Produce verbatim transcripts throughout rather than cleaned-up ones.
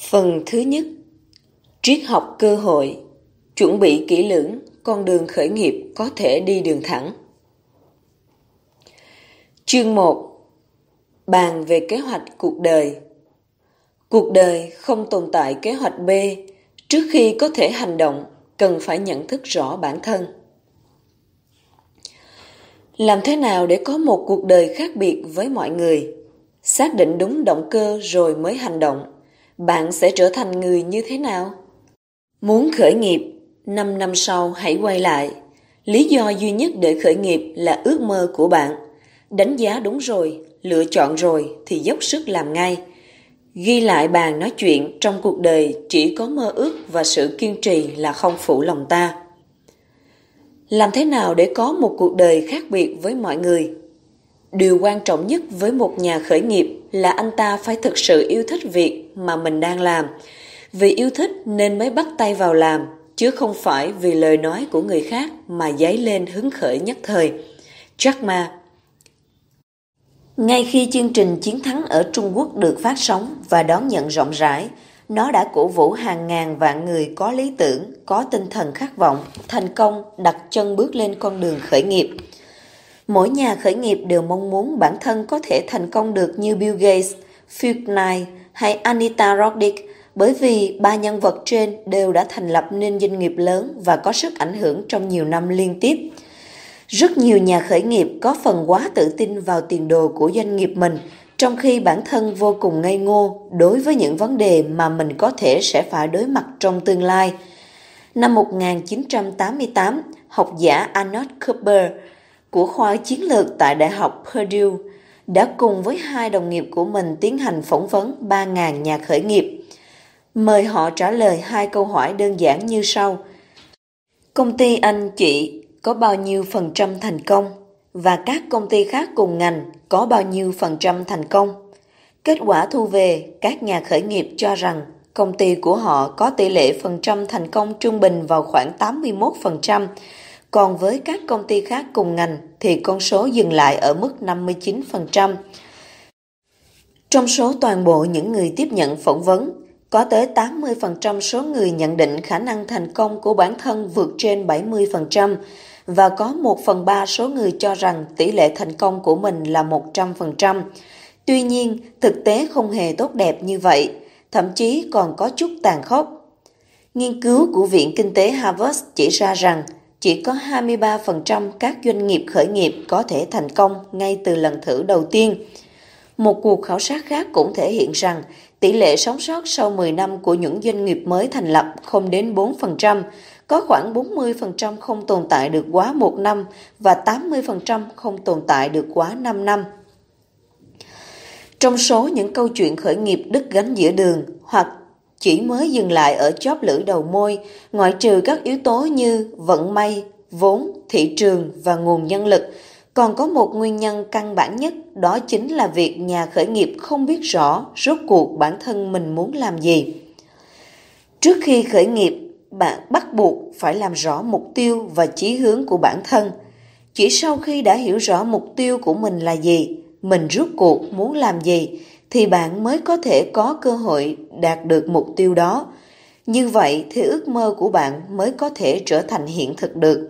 Phần thứ nhất, triết học cơ hội, chuẩn bị kỹ lưỡng, con đường khởi nghiệp có thể đi đường thẳng. Chương một. Bàn về kế hoạch cuộc đời. Cuộc đời không tồn tại kế hoạch B. Trước khi có thể hành động, cần phải nhận thức rõ bản thân. Làm thế nào để có một cuộc đời khác biệt với mọi người? Xác định đúng động cơ rồi mới hành động. Bạn sẽ trở thành người như thế nào? Muốn khởi nghiệp, năm năm sau hãy quay lại. Lý do duy nhất để khởi nghiệp là ước mơ của bạn. Đánh giá đúng rồi, lựa chọn rồi thì dốc sức làm ngay. Ghi lại bàn nói chuyện trong cuộc đời chỉ có mơ ước và sự kiên trì là không phụ lòng ta. Làm thế nào để có một cuộc đời khác biệt với mọi người? Điều quan trọng nhất với một nhà khởi nghiệp là anh ta phải thực sự yêu thích việc mà mình đang làm. Vì yêu thích nên mới bắt tay vào làm, chứ không phải vì lời nói của người khác mà dấy lên hứng khởi nhất thời. Jack Ma. Ngay khi chương trình Chiến thắng ở Trung Quốc được phát sóng và đón nhận rộng rãi, nó đã cổ vũ hàng ngàn vạn người có lý tưởng, có tinh thần khát vọng, thành công đặt chân bước lên con đường khởi nghiệp. Mỗi nhà khởi nghiệp đều mong muốn bản thân có thể thành công được như Bill Gates, Phil Knight hay Anita Roddick, bởi vì ba nhân vật trên đều đã thành lập nên doanh nghiệp lớn và có sức ảnh hưởng trong nhiều năm liên tiếp. Rất nhiều nhà khởi nghiệp có phần quá tự tin vào tiền đồ của doanh nghiệp mình, trong khi bản thân vô cùng ngây ngô đối với những vấn đề mà mình có thể sẽ phải đối mặt trong tương lai. Năm một nghìn chín trăm tám mươi tám, học giả Arnold Cooper của khoa chiến lược tại Đại học Purdue đã cùng với hai đồng nghiệp của mình tiến hành phỏng vấn ba nghìn nhà khởi nghiệp. Mời họ trả lời hai câu hỏi đơn giản như sau. Công ty anh chị có bao nhiêu phần trăm thành công? Và các công ty khác cùng ngành có bao nhiêu phần trăm thành công? Kết quả thu về, các nhà khởi nghiệp cho rằng công ty của họ có tỷ lệ phần trăm thành công trung bình vào khoảng tám mươi mốt phần trăm, còn với các công ty khác cùng ngành thì con số dừng lại ở mức năm mươi chín phần trăm. Trong số toàn bộ những người tiếp nhận phỏng vấn, có tới tám mươi phần trăm số người nhận định khả năng thành công của bản thân vượt trên bảy mươi phần trăm và có một phần ba số người cho rằng tỷ lệ thành công của mình là một trăm phần trăm. Tuy nhiên, thực tế không hề tốt đẹp như vậy, thậm chí còn có chút tàn khốc. Nghiên cứu của Viện Kinh tế Harvard chỉ ra rằng chỉ có hai mươi ba phần trăm các doanh nghiệp khởi nghiệp có thể thành công ngay từ lần thử đầu tiên. Một cuộc khảo sát khác cũng thể hiện rằng tỷ lệ sống sót sau mười năm của những doanh nghiệp mới thành lập không đến bốn phần trăm, có khoảng bốn mươi phần trăm không tồn tại được quá một năm và tám mươi phần trăm không tồn tại được quá năm năm. Trong số những câu chuyện khởi nghiệp đứt gánh giữa đường hoặc chỉ mới dừng lại ở chóp lưỡi đầu môi, ngoại trừ các yếu tố như vận may, vốn, thị trường và nguồn nhân lực, còn có một nguyên nhân căn bản nhất, đó chính là việc nhà khởi nghiệp không biết rõ rốt cuộc bản thân mình muốn làm gì. Trước khi khởi nghiệp, bạn bắt buộc phải làm rõ mục tiêu và chí hướng của bản thân. Chỉ sau khi đã hiểu rõ mục tiêu của mình là gì, mình rốt cuộc muốn làm gì, thì bạn mới có thể có cơ hội đạt được mục tiêu đó. Như vậy thì ước mơ của bạn mới có thể trở thành hiện thực được.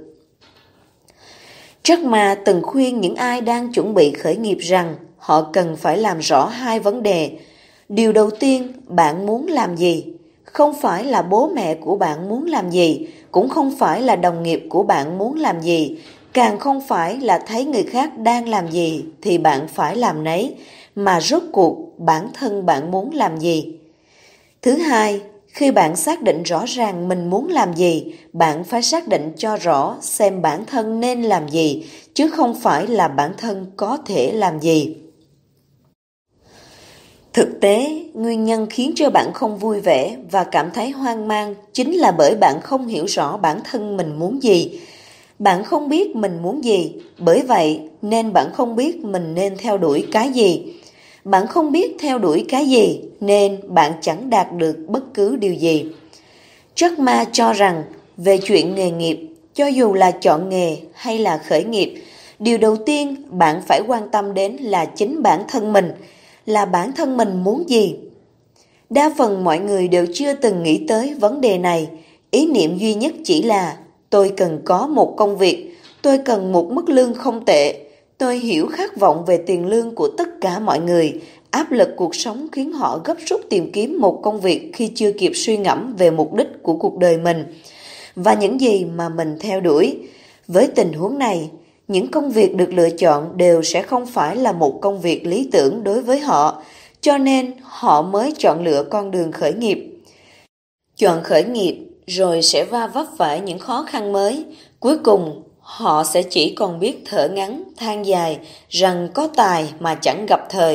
Jack Ma từng khuyên những ai đang chuẩn bị khởi nghiệp rằng họ cần phải làm rõ hai vấn đề. Điều đầu tiên, bạn muốn làm gì? Không phải là bố mẹ của bạn muốn làm gì, cũng không phải là đồng nghiệp của bạn muốn làm gì, càng không phải là thấy người khác đang làm gì thì bạn phải làm nấy, mà rốt cuộc bản thân bạn muốn làm gì. Thứ hai, khi bạn xác định rõ ràng mình muốn làm gì, bạn phải xác định cho rõ xem bản thân nên làm gì, chứ không phải là bản thân có thể làm gì. Thực tế, nguyên nhân khiến cho bạn không vui vẻ và cảm thấy hoang mang chính là bởi bạn không hiểu rõ bản thân mình muốn gì. Bạn không biết mình muốn gì, bởi vậy nên bạn không biết mình nên theo đuổi cái gì. Bạn không biết theo đuổi cái gì nên bạn chẳng đạt được bất cứ điều gì. Jack Ma cho rằng về chuyện nghề nghiệp, cho dù là chọn nghề hay là khởi nghiệp, điều đầu tiên bạn phải quan tâm đến là chính bản thân mình, là bản thân mình muốn gì. Đa phần mọi người đều chưa từng nghĩ tới vấn đề này. Ý niệm duy nhất chỉ là tôi cần có một công việc, tôi cần một mức lương không tệ. Tôi hiểu khát vọng về tiền lương của tất cả mọi người. Áp lực cuộc sống khiến họ gấp rút tìm kiếm một công việc khi chưa kịp suy ngẫm về mục đích của cuộc đời mình và những gì mà mình theo đuổi. Với tình huống này, những công việc được lựa chọn đều sẽ không phải là một công việc lý tưởng đối với họ, cho nên họ mới chọn lựa con đường khởi nghiệp. Chọn khởi nghiệp rồi sẽ va vấp phải những khó khăn mới. Cuối cùng, họ sẽ chỉ còn biết thở ngắn, than dài rằng có tài mà chẳng gặp thời.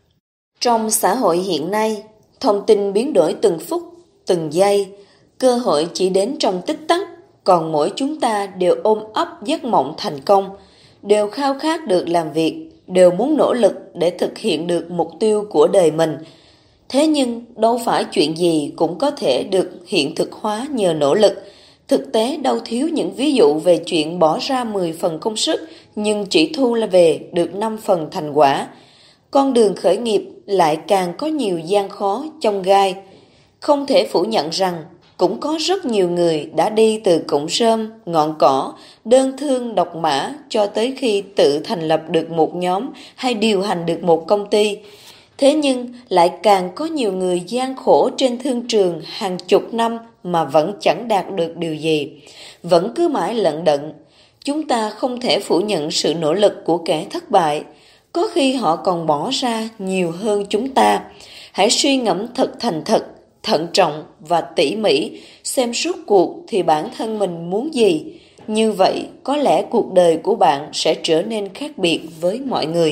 Trong xã hội hiện nay, thông tin biến đổi từng phút, từng giây, cơ hội chỉ đến trong tích tắc, còn mỗi chúng ta đều ôm ấp giấc mộng thành công, đều khao khát được làm việc, đều muốn nỗ lực để thực hiện được mục tiêu của đời mình. Thế nhưng đâu phải chuyện gì cũng có thể được hiện thực hóa nhờ nỗ lực. Thực tế đâu thiếu những ví dụ về chuyện bỏ ra mười phần công sức nhưng chỉ thu là về được năm phần thành quả. Con đường khởi nghiệp lại càng có nhiều gian khó, chông gai. Không thể phủ nhận rằng cũng có rất nhiều người đã đi từ cụm rơm, ngọn cỏ, đơn thương độc mã cho tới khi tự thành lập được một nhóm hay điều hành được một công ty. Thế nhưng lại càng có nhiều người gian khổ trên thương trường hàng chục năm mà vẫn chẳng đạt được điều gì, vẫn cứ mãi lận đận. Chúng ta không thể phủ nhận sự nỗ lực của kẻ thất bại, có khi họ còn bỏ ra nhiều hơn chúng ta. Hãy suy ngẫm thật thành thật, thận trọng và tỉ mỉ, xem suốt cuộc thì bản thân mình muốn gì. Như vậy, có lẽ cuộc đời của bạn sẽ trở nên khác biệt với mọi người.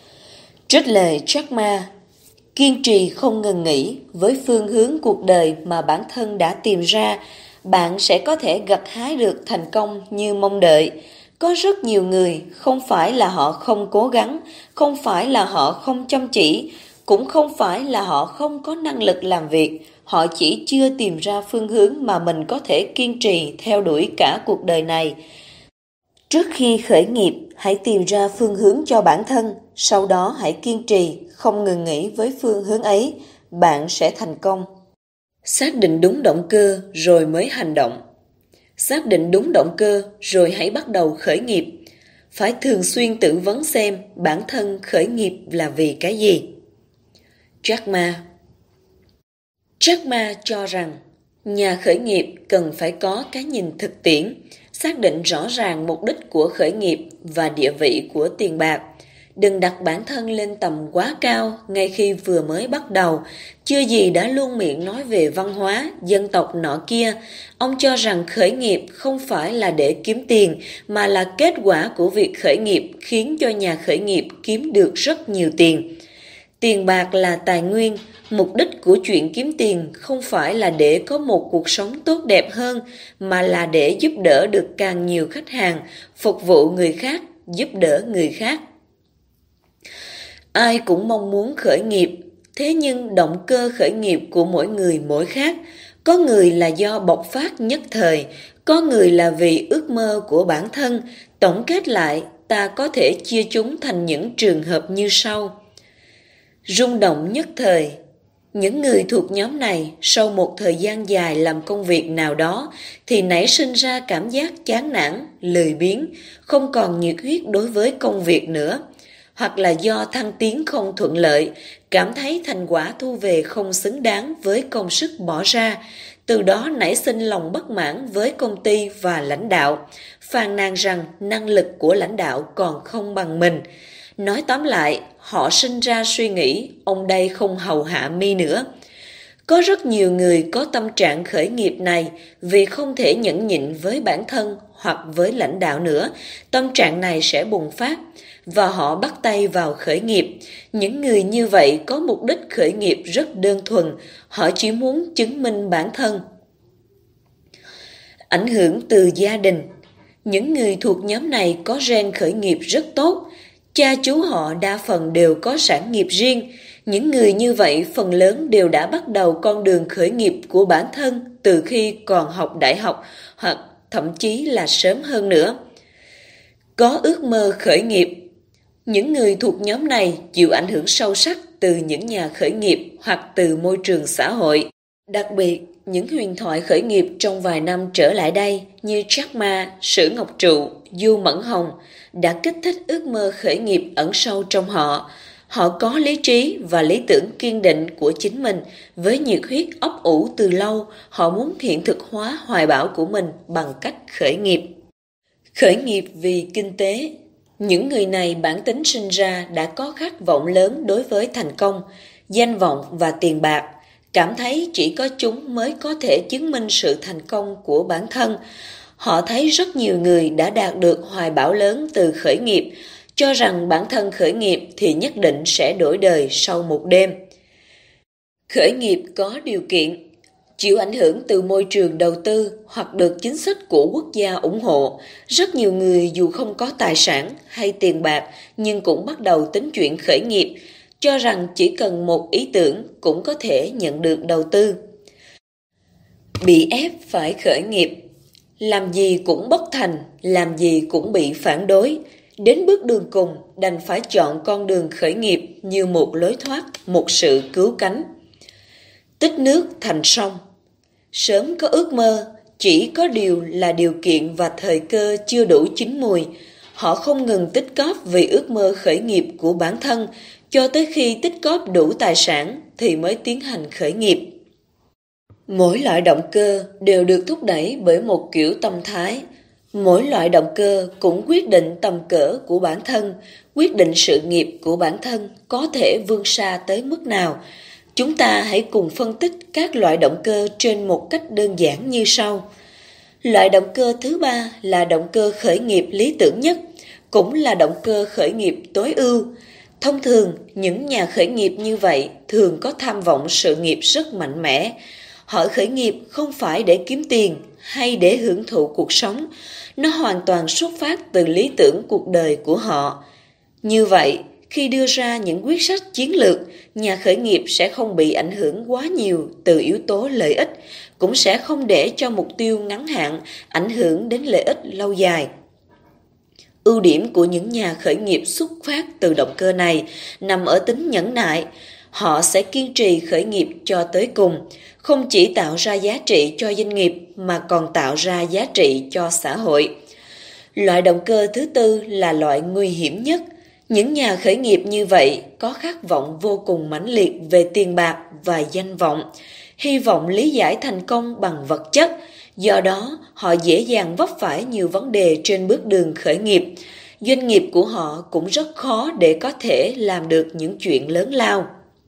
Trích lời Jack Ma: kiên trì không ngừng nghỉ với phương hướng cuộc đời mà bản thân đã tìm ra, bạn sẽ có thể gặt hái được thành công như mong đợi. Có rất nhiều người, không phải là họ không cố gắng, không phải là họ không chăm chỉ, cũng không phải là họ không có năng lực làm việc, họ chỉ chưa tìm ra phương hướng mà mình có thể kiên trì theo đuổi cả cuộc đời này. Trước khi khởi nghiệp, hãy tìm ra phương hướng cho bản thân, sau đó hãy kiên trì, không ngừng nghỉ với phương hướng ấy, bạn sẽ thành công. Xác định đúng động cơ rồi mới hành động. Xác định đúng động cơ rồi hãy bắt đầu khởi nghiệp. Phải thường xuyên tự vấn xem bản thân khởi nghiệp là vì cái gì. Jack Ma. Jack Ma cho rằng nhà khởi nghiệp cần phải có cái nhìn thực tiễn, xác định rõ ràng mục đích của khởi nghiệp và địa vị của tiền bạc. Đừng đặt bản thân lên tầm quá cao ngay khi vừa mới bắt đầu. Chưa gì đã luôn miệng nói về văn hóa, dân tộc nọ kia. Ông cho rằng khởi nghiệp không phải là để kiếm tiền, mà là kết quả của việc khởi nghiệp khiến cho nhà khởi nghiệp kiếm được rất nhiều tiền. Tiền bạc là tài nguyên. Mục đích của chuyện kiếm tiền không phải là để có một cuộc sống tốt đẹp hơn, mà là để giúp đỡ được càng nhiều khách hàng, phục vụ người khác, giúp đỡ người khác. Ai cũng mong muốn khởi nghiệp, thế nhưng động cơ khởi nghiệp của mỗi người mỗi khác. Có người là do bộc phát nhất thời, có người là vì ước mơ của bản thân. Tổng kết lại, ta có thể chia chúng thành những trường hợp như sau. Rung động nhất thời. Những người thuộc nhóm này sau một thời gian dài làm công việc nào đó thì nảy sinh ra cảm giác chán nản, lười biếng, không còn nhiệt huyết đối với công việc nữa. Hoặc là do thăng tiến không thuận lợi, cảm thấy thành quả thu về không xứng đáng với công sức bỏ ra, từ đó nảy sinh lòng bất mãn với công ty và lãnh đạo, phàn nàn rằng năng lực của lãnh đạo còn không bằng mình. Nói tóm lại, họ sinh ra suy nghĩ ông đây không hầu hạ mi nữa. Có rất nhiều người có tâm trạng khởi nghiệp này vì không thể nhẫn nhịn với bản thân hoặc với lãnh đạo nữa, tâm trạng này sẽ bùng phát và họ bắt tay vào khởi nghiệp. Những người như vậy có mục đích khởi nghiệp rất đơn thuần, họ chỉ muốn chứng minh bản thân. Ảnh hưởng từ gia đình. Những người thuộc nhóm này có gen khởi nghiệp rất tốt, cha chú họ đa phần đều có sản nghiệp riêng. Những người như vậy phần lớn đều đã bắt đầu con đường khởi nghiệp của bản thân từ khi còn học đại học hoặc thậm chí là sớm hơn nữa. Có ước mơ khởi nghiệp. Những người thuộc nhóm này chịu ảnh hưởng sâu sắc từ những nhà khởi nghiệp hoặc từ môi trường xã hội. Đặc biệt, những huyền thoại khởi nghiệp trong vài năm trở lại đây như Jack Ma, Sử Ngọc Trụ, Du Mẫn Hồng đã kích thích ước mơ khởi nghiệp ẩn sâu trong họ. Họ có lý trí và lý tưởng kiên định của chính mình, với nhiệt huyết ấp ủ từ lâu, họ muốn hiện thực hóa hoài bão của mình bằng cách khởi nghiệp. Khởi nghiệp vì kinh tế. Những người này bản tính sinh ra đã có khát vọng lớn đối với thành công, danh vọng và tiền bạc, cảm thấy chỉ có chúng mới có thể chứng minh sự thành công của bản thân. Họ thấy rất nhiều người đã đạt được hoài bão lớn từ khởi nghiệp, cho rằng bản thân khởi nghiệp thì nhất định sẽ đổi đời sau một đêm. Khởi nghiệp có điều kiện, chịu ảnh hưởng từ môi trường đầu tư hoặc được chính sách của quốc gia ủng hộ. Rất nhiều người dù không có tài sản hay tiền bạc nhưng cũng bắt đầu tính chuyện khởi nghiệp, cho rằng chỉ cần một ý tưởng cũng có thể nhận được đầu tư. Bị ép phải khởi nghiệp, làm gì cũng bất thành, làm gì cũng bị phản đối. Đến bước đường cùng đành phải chọn con đường khởi nghiệp như một lối thoát, một sự cứu cánh. Tích nước thành sông. Sớm có ước mơ, chỉ có điều là điều kiện và thời cơ chưa đủ chín mùi. Họ không ngừng tích cóp vì ước mơ khởi nghiệp của bản thân, cho tới khi tích cóp đủ tài sản thì mới tiến hành khởi nghiệp. Mỗi loại động cơ đều được thúc đẩy bởi một kiểu tâm thái. Mỗi loại động cơ cũng quyết định tầm cỡ của bản thân, quyết định sự nghiệp của bản thân có thể vươn xa tới mức nào. Chúng ta hãy cùng phân tích các loại động cơ trên một cách đơn giản như sau. Loại động cơ thứ ba là động cơ khởi nghiệp lý tưởng nhất, cũng là động cơ khởi nghiệp tối ưu. Thông thường, những nhà khởi nghiệp như vậy thường có tham vọng sự nghiệp rất mạnh mẽ. Họ khởi nghiệp không phải để kiếm tiền hay để hưởng thụ cuộc sống, nó hoàn toàn xuất phát từ lý tưởng cuộc đời của họ. Như vậy, khi đưa ra những quyết sách chiến lược, nhà khởi nghiệp sẽ không bị ảnh hưởng quá nhiều từ yếu tố lợi ích, cũng sẽ không để cho mục tiêu ngắn hạn ảnh hưởng đến lợi ích lâu dài. Ưu điểm của những nhà khởi nghiệp xuất phát từ động cơ này nằm ở tính nhẫn nại. Họ sẽ kiên trì khởi nghiệp cho tới cùng, không chỉ tạo ra giá trị cho doanh nghiệp mà còn tạo ra giá trị cho xã hội. Loại động cơ thứ tư là loại nguy hiểm nhất. Những nhà khởi nghiệp như vậy có khát vọng vô cùng mãnh liệt về tiền bạc và danh vọng, hy vọng lý giải thành công bằng vật chất. Do đó, họ dễ dàng vấp phải nhiều vấn đề trên bước đường khởi nghiệp. Doanh nghiệp của họ cũng rất khó để có thể làm được những chuyện lớn lao.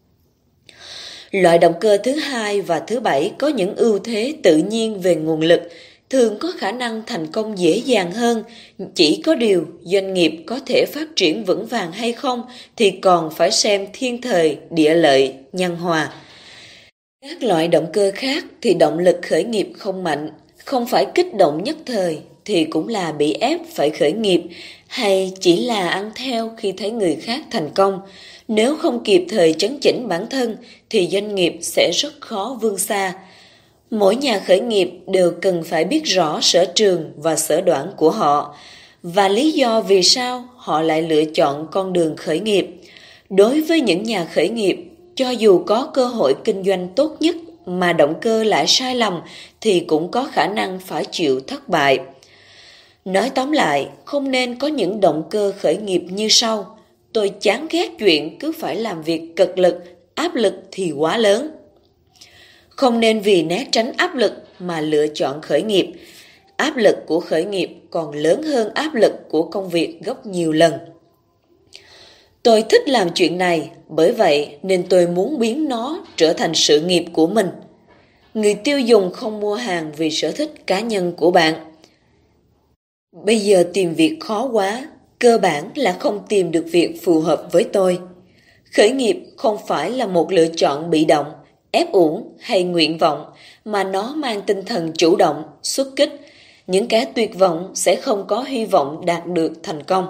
Loại động cơ thứ hai và thứ bảy có những ưu thế tự nhiên về nguồn lực, thường có khả năng thành công dễ dàng hơn. Chỉ có điều doanh nghiệp có thể phát triển vững vàng hay không thì còn phải xem thiên thời, địa lợi, nhân hòa. Các loại động cơ khác thì động lực khởi nghiệp không mạnh, không phải kích động nhất thời thì cũng là bị ép phải khởi nghiệp, hay chỉ là ăn theo khi thấy người khác thành công. Nếu không kịp thời chấn chỉnh bản thân thì doanh nghiệp sẽ rất khó vươn xa. Mỗi nhà khởi nghiệp đều cần phải biết rõ sở trường và sở đoản của họ và lý do vì sao họ lại lựa chọn con đường khởi nghiệp. Đối với những nhà khởi nghiệp, cho dù có cơ hội kinh doanh tốt nhất mà động cơ lại sai lầm thì cũng có khả năng phải chịu thất bại. Nói tóm lại, không nên có những động cơ khởi nghiệp như sau. Tôi chán ghét chuyện cứ phải làm việc cực lực, áp lực thì quá lớn. Không nên vì né tránh áp lực mà lựa chọn khởi nghiệp. Áp lực của khởi nghiệp còn lớn hơn áp lực của công việc gấp nhiều lần. Tôi thích làm chuyện này, bởi vậy nên tôi muốn biến nó trở thành sự nghiệp của mình. Người tiêu dùng không mua hàng vì sở thích cá nhân của bạn. Bây giờ tìm việc khó quá, cơ bản là không tìm được việc phù hợp với tôi. Khởi nghiệp không phải là một lựa chọn bị động, ép uổng hay nguyện vọng, mà nó mang tinh thần chủ động, xuất kích. Những kẻ tuyệt vọng sẽ không có hy vọng đạt được thành công.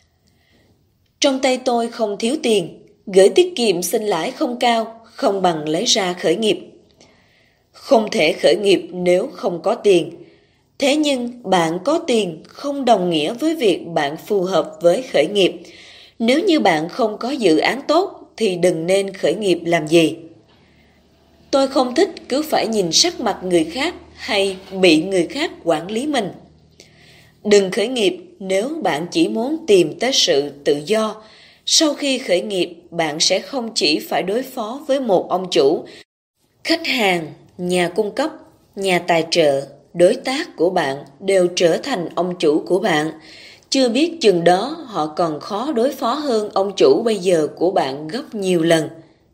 Trong tay tôi không thiếu tiền, gửi tiết kiệm sinh lãi không cao, không bằng lấy ra khởi nghiệp. Không thể khởi nghiệp nếu không có tiền. Thế nhưng bạn có tiền không đồng nghĩa với việc bạn phù hợp với khởi nghiệp. Nếu như bạn không có dự án tốt thì đừng nên khởi nghiệp làm gì. Tôi không thích cứ phải nhìn sắc mặt người khác hay bị người khác quản lý mình. Đừng khởi nghiệp nếu bạn chỉ muốn tìm tới sự tự do. Sau khi khởi nghiệp, bạn sẽ không chỉ phải đối phó với một ông chủ, khách hàng, nhà cung cấp, nhà tài trợ, đối tác của bạn đều trở thành ông chủ của bạn. Chưa biết chừng đó họ còn khó đối phó hơn ông chủ bây giờ của bạn gấp nhiều lần.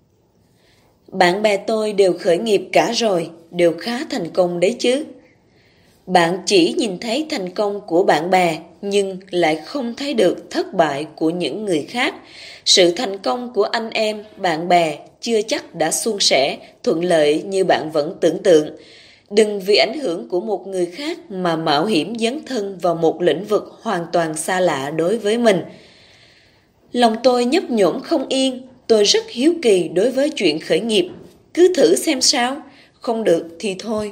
Bạn bè tôi đều khởi nghiệp cả rồi, đều khá thành công đấy chứ. Bạn chỉ nhìn thấy thành công của bạn bè, nhưng lại không thấy được thất bại của những người khác. Sự thành công của anh em, bạn bè chưa chắc đã suôn sẻ, thuận lợi như bạn vẫn tưởng tượng. Đừng vì ảnh hưởng của một người khác mà mạo hiểm dấn thân vào một lĩnh vực hoàn toàn xa lạ đối với mình. Lòng tôi nhấp nhổm không yên, tôi rất hiếu kỳ đối với chuyện khởi nghiệp. Cứ thử xem sao, không được thì thôi.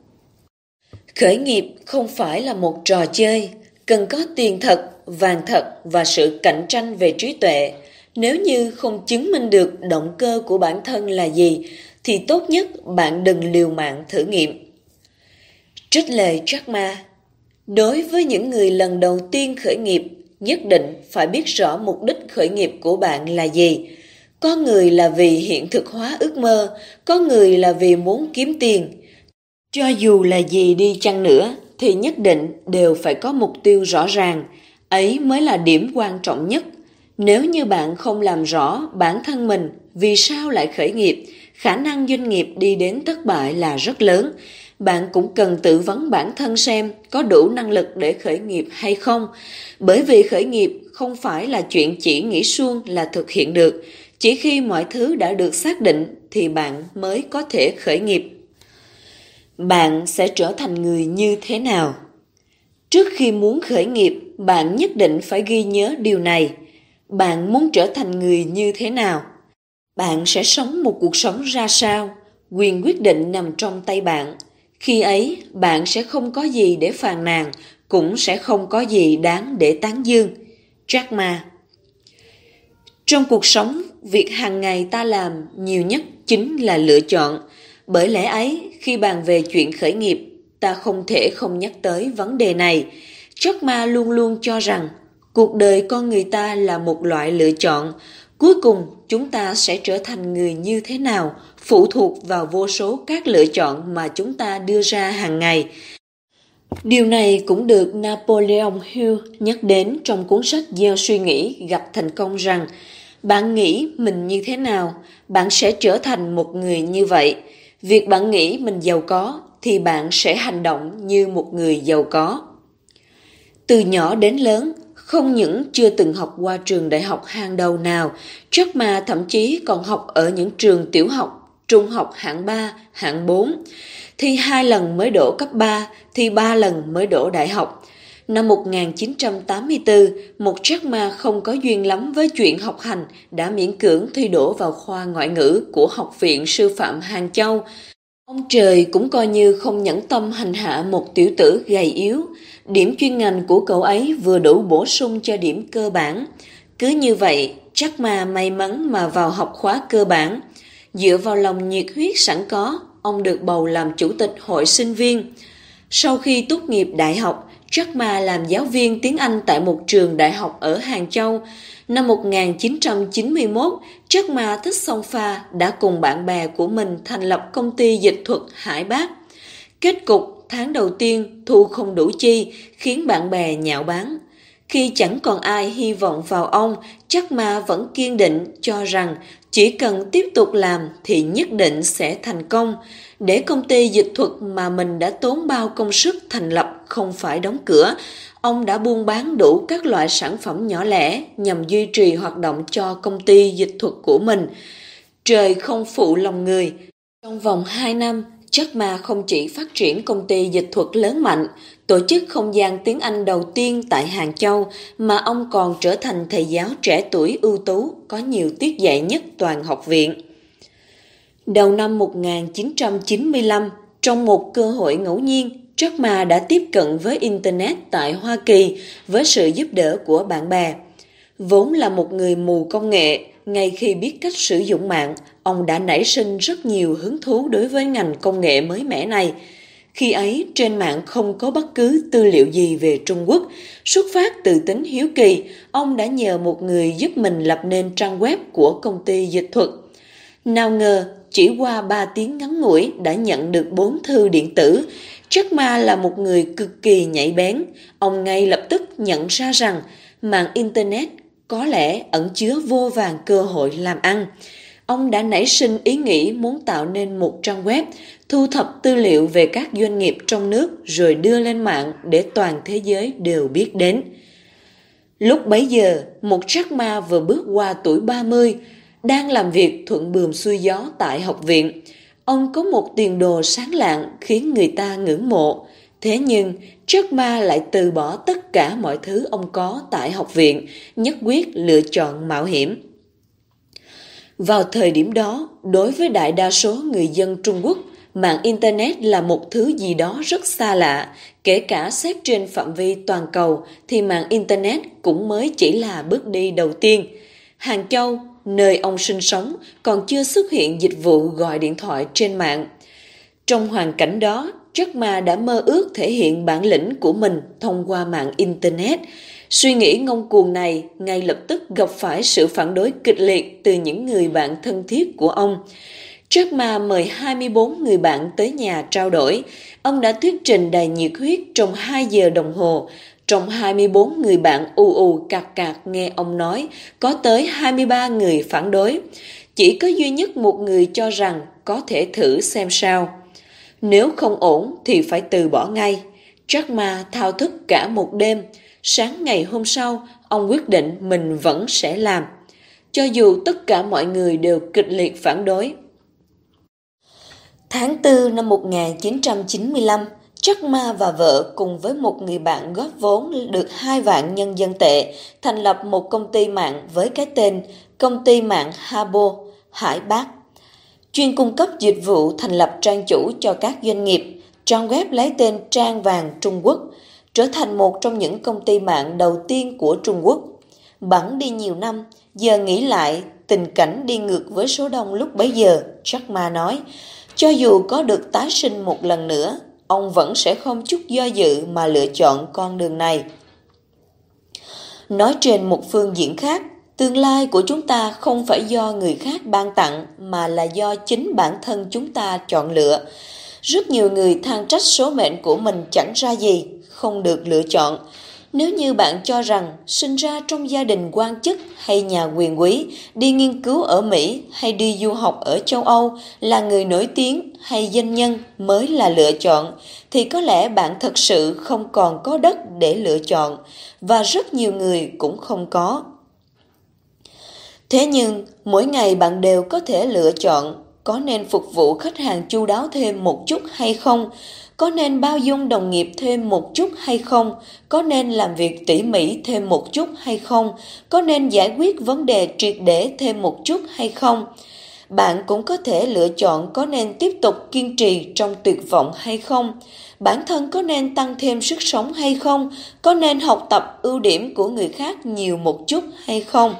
Khởi nghiệp không phải là một trò chơi, cần có tiền thật, vàng thật và sự cạnh tranh về trí tuệ. Nếu như không chứng minh được động cơ của bản thân là gì, thì tốt nhất bạn đừng liều mạng thử nghiệm. Trích lời Jack Ma: đối với những người lần đầu tiên khởi nghiệp, nhất định phải biết rõ mục đích khởi nghiệp của bạn là gì. Có người là vì hiện thực hóa ước mơ, có người là vì muốn kiếm tiền. Cho dù là gì đi chăng nữa, thì nhất định đều phải có mục tiêu rõ ràng, ấy mới là điểm quan trọng nhất. Nếu như bạn không làm rõ bản thân mình vì sao lại khởi nghiệp, khả năng doanh nghiệp đi đến thất bại là rất lớn. Bạn cũng cần tự vấn bản thân xem có đủ năng lực để khởi nghiệp hay không. Bởi vì khởi nghiệp không phải là chuyện chỉ nghĩ suông là thực hiện được. Chỉ khi mọi thứ đã được xác định thì bạn mới có thể khởi nghiệp. Bạn sẽ trở thành người như thế nào? Trước khi muốn khởi nghiệp, bạn nhất định phải ghi nhớ điều này. Bạn muốn trở thành người như thế nào? Bạn sẽ sống một cuộc sống ra sao? Quyền quyết định nằm trong tay bạn. Khi ấy, bạn sẽ không có gì để phàn nàn, cũng sẽ không có gì đáng để tán dương. Jack Ma. Trong cuộc sống, việc hàng ngày ta làm nhiều nhất chính là lựa chọn. Bởi lẽ ấy, khi bàn về chuyện khởi nghiệp, ta không thể không nhắc tới vấn đề này. Jack Ma luôn luôn cho rằng, cuộc đời con người ta là một loại lựa chọn. Cuối cùng, chúng ta sẽ trở thành người như thế nào, phụ thuộc vào vô số các lựa chọn mà chúng ta đưa ra hàng ngày. Điều này cũng được Napoleon Hill nhắc đến trong cuốn sách Gieo suy nghĩ gặp thành công rằng, bạn nghĩ mình như thế nào, bạn sẽ trở thành một người như vậy. Việc bạn nghĩ mình giàu có, thì bạn sẽ hành động như một người giàu có. Từ nhỏ đến lớn, không những chưa từng học qua trường đại học hàng đầu nào, Jack Ma thậm chí còn học ở những trường tiểu học, trung học hạng ba, hạng bốn. Thi hai lần mới đỗ cấp ba, thi ba lần mới đỗ đại học. Năm một nghìn chín trăm tám mươi tư, một Jack Ma không có duyên lắm với chuyện học hành đã miễn cưỡng thi đỗ vào khoa ngoại ngữ của Học viện Sư phạm Hàng Châu. Ông trời cũng coi như không nhẫn tâm hành hạ một tiểu tử gầy yếu. Điểm chuyên ngành của cậu ấy vừa đủ bổ sung cho điểm cơ bản. Cứ như vậy, Jack Ma may mắn mà vào học khóa cơ bản. Dựa vào lòng nhiệt huyết sẵn có, ông được bầu làm chủ tịch hội sinh viên. Sau khi tốt nghiệp đại học, Jack Ma làm giáo viên tiếng Anh tại một trường đại học ở Hàng Châu. Năm một nghìn chín trăm chín mươi mốt, Jack Ma thích xông pha đã cùng bạn bè của mình thành lập công ty dịch thuật Hải Bác. Kết cục tháng đầu tiên thu không đủ chi khiến bạn bè nhạo báng. Khi chẳng còn ai hy vọng vào ông, Jack Ma vẫn kiên định cho rằng chỉ cần tiếp tục làm thì nhất định sẽ thành công. Để công ty dịch thuật mà mình đã tốn bao công sức thành lập không phải đóng cửa, ông đã buôn bán đủ các loại sản phẩm nhỏ lẻ nhằm duy trì hoạt động cho công ty dịch thuật của mình. Trời không phụ lòng người. Trong vòng hai năm, Jack Ma không chỉ phát triển công ty dịch thuật lớn mạnh, tổ chức không gian tiếng Anh đầu tiên tại Hàng Châu, mà ông còn trở thành thầy giáo trẻ tuổi ưu tú, có nhiều tiết dạy nhất toàn học viện. Đầu năm một nghìn chín trăm chín mươi lăm, trong một cơ hội ngẫu nhiên, Jack Ma đã tiếp cận với Internet tại Hoa Kỳ với sự giúp đỡ của bạn bè. Vốn là một người mù công nghệ, ngay khi biết cách sử dụng mạng, ông đã nảy sinh rất nhiều hứng thú đối với ngành công nghệ mới mẻ này. Khi ấy, trên mạng không có bất cứ tư liệu gì về Trung Quốc. Xuất phát từ tính hiếu kỳ, ông đã nhờ một người giúp mình lập nên trang web của công ty dịch thuật. Nào ngờ, chỉ qua ba tiếng ngắn ngủi đã nhận được bốn thư điện tử. Jack Ma là một người cực kỳ nhạy bén. Ông ngay lập tức nhận ra rằng mạng Internet có lẽ ẩn chứa vô vàn cơ hội làm ăn. Ông đã nảy sinh ý nghĩ muốn tạo nên một trang web, thu thập tư liệu về các doanh nghiệp trong nước rồi đưa lên mạng để toàn thế giới đều biết đến. Lúc bấy giờ, một Jack Ma vừa bước qua tuổi ba mươi, đang làm việc thuận buồm xuôi gió tại học viện. Ông có một tiền đồ sáng lạng khiến người ta ngưỡng mộ. Thế nhưng, Jack Ma lại từ bỏ tất cả mọi thứ ông có tại học viện, nhất quyết lựa chọn mạo hiểm. Vào thời điểm đó, đối với đại đa số người dân Trung Quốc, mạng Internet là một thứ gì đó rất xa lạ. Kể cả xét trên phạm vi toàn cầu thì mạng Internet cũng mới chỉ là bước đi đầu tiên. Hàng Châu, nơi ông sinh sống, còn chưa xuất hiện dịch vụ gọi điện thoại trên mạng. Trong hoàn cảnh đó, Jack Ma đã mơ ước thể hiện bản lĩnh của mình thông qua mạng Internet. Suy nghĩ ngông cuồng này ngay lập tức gặp phải sự phản đối kịch liệt từ những người bạn thân thiết của ông. Jack Ma mời hai mươi bốn người bạn tới nhà trao đổi. Ông đã thuyết trình đầy nhiệt huyết trong hai giờ đồng hồ. Trong hai mươi bốn người bạn ù ù cạc cạc nghe ông nói, có tới hai mươi ba người phản đối. Chỉ có duy nhất một người cho rằng có thể thử xem sao. Nếu không ổn thì phải từ bỏ ngay. Jack Ma thao thức cả một đêm. Sáng ngày hôm sau, ông quyết định mình vẫn sẽ làm, cho dù tất cả mọi người đều kịch liệt phản đối. Tháng tư năm một nghìn chín trăm chín mươi lăm, Jack Ma và vợ cùng với một người bạn góp vốn được hai vạn nhân dân tệ, thành lập một công ty mạng với cái tên Công ty mạng Habo, Hải Bắc, chuyên cung cấp dịch vụ thành lập trang chủ cho các doanh nghiệp. Trang web lấy tên Trang Vàng Trung Quốc, trở thành một trong những công ty mạng đầu tiên của Trung Quốc. Bẵng đi nhiều năm, giờ nghĩ lại, tình cảnh đi ngược với số đông lúc bấy giờ, Jack Ma nói, cho dù có được tái sinh một lần nữa, ông vẫn sẽ không chút do dự mà lựa chọn con đường này. Nói trên một phương diện khác, tương lai của chúng ta không phải do người khác ban tặng mà là do chính bản thân chúng ta chọn lựa. Rất nhiều người than trách số mệnh của mình chẳng ra gì, không được lựa chọn. Nếu như bạn cho rằng sinh ra trong gia đình quan chức hay nhà quyền quý, đi nghiên cứu ở Mỹ hay đi du học ở châu Âu, là người nổi tiếng hay danh nhân mới là lựa chọn, thì có lẽ bạn thật sự không còn có đất để lựa chọn, và rất nhiều người cũng không có. Thế nhưng, mỗi ngày bạn đều có thể lựa chọn, có nên phục vụ khách hàng chu đáo thêm một chút hay không? Có nên bao dung đồng nghiệp thêm một chút hay không? Có nên làm việc tỉ mỉ thêm một chút hay không? Có nên giải quyết vấn đề triệt để thêm một chút hay không? Bạn cũng có thể lựa chọn có nên tiếp tục kiên trì trong tuyệt vọng hay không? Bản thân có nên tăng thêm sức sống hay không? Có nên học tập ưu điểm của người khác nhiều một chút hay không?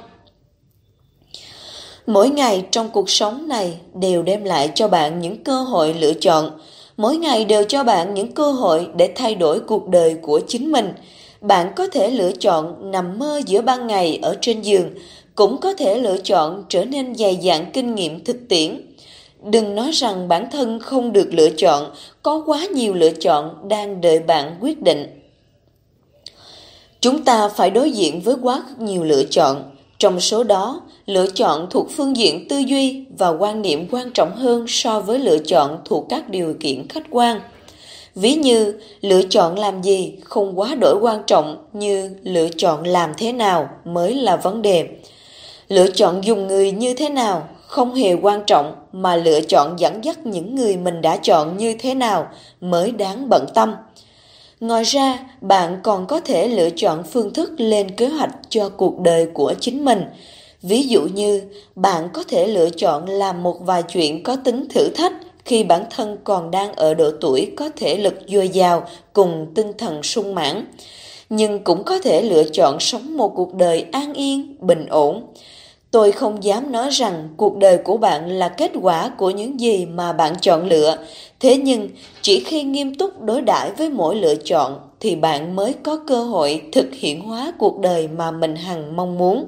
Mỗi ngày trong cuộc sống này đều đem lại cho bạn những cơ hội lựa chọn. Mỗi ngày đều cho bạn những cơ hội để thay đổi cuộc đời của chính mình. Bạn có thể lựa chọn nằm mơ giữa ban ngày ở trên giường, cũng có thể lựa chọn trở nên dày dạn kinh nghiệm thực tiễn. Đừng nói rằng bản thân không được lựa chọn, có quá nhiều lựa chọn đang đợi bạn quyết định. Chúng ta phải đối diện với quá nhiều lựa chọn. Trong số đó, lựa chọn thuộc phương diện tư duy và quan niệm quan trọng hơn so với lựa chọn thuộc các điều kiện khách quan. Ví như, lựa chọn làm gì không quá đổi quan trọng như lựa chọn làm thế nào mới là vấn đề. Lựa chọn dùng người như thế nào không hề quan trọng, mà lựa chọn dẫn dắt những người mình đã chọn như thế nào mới đáng bận tâm. Ngoài ra, bạn còn có thể lựa chọn phương thức lên kế hoạch cho cuộc đời của chính mình. Ví dụ như, bạn có thể lựa chọn làm một vài chuyện có tính thử thách khi bản thân còn đang ở độ tuổi có thể lực dồi dào cùng tinh thần sung mãn. Nhưng cũng có thể lựa chọn sống một cuộc đời an yên, bình ổn. Tôi không dám nói rằng cuộc đời của bạn là kết quả của những gì mà bạn chọn lựa. Thế nhưng, chỉ khi nghiêm túc đối đãi với mỗi lựa chọn thì bạn mới có cơ hội thực hiện hóa cuộc đời mà mình hằng mong muốn.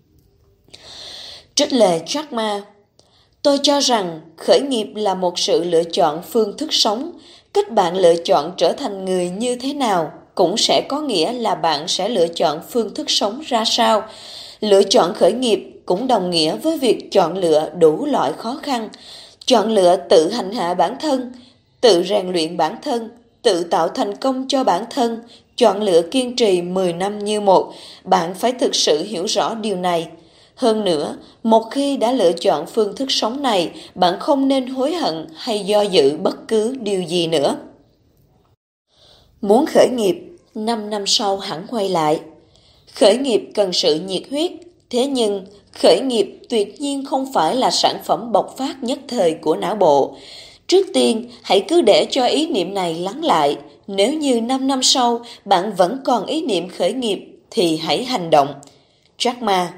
Trích lệ Jack Ma. Tôi cho rằng khởi nghiệp là một sự lựa chọn phương thức sống. Cách bạn lựa chọn trở thành người như thế nào cũng sẽ có nghĩa là bạn sẽ lựa chọn phương thức sống ra sao. Lựa chọn khởi nghiệp cũng đồng nghĩa với việc chọn lựa đủ loại khó khăn, chọn lựa tự hành hạ bản thân, tự rèn luyện bản thân, tự tạo thành công cho bản thân, chọn lựa kiên trì mười năm như một. Bạn phải thực sự hiểu rõ điều này. Hơn nữa, một khi đã lựa chọn phương thức sống này, bạn không nên hối hận hay do dự bất cứ điều gì nữa. Muốn khởi nghiệp, năm năm sau hẳn quay lại. Khởi nghiệp cần sự nhiệt huyết, thế nhưng khởi nghiệp tuyệt nhiên không phải là sản phẩm bộc phát nhất thời của não bộ. Trước tiên, hãy cứ để cho ý niệm này lắng lại. Nếu như năm năm sau bạn vẫn còn ý niệm khởi nghiệp thì hãy hành động. Jack Ma.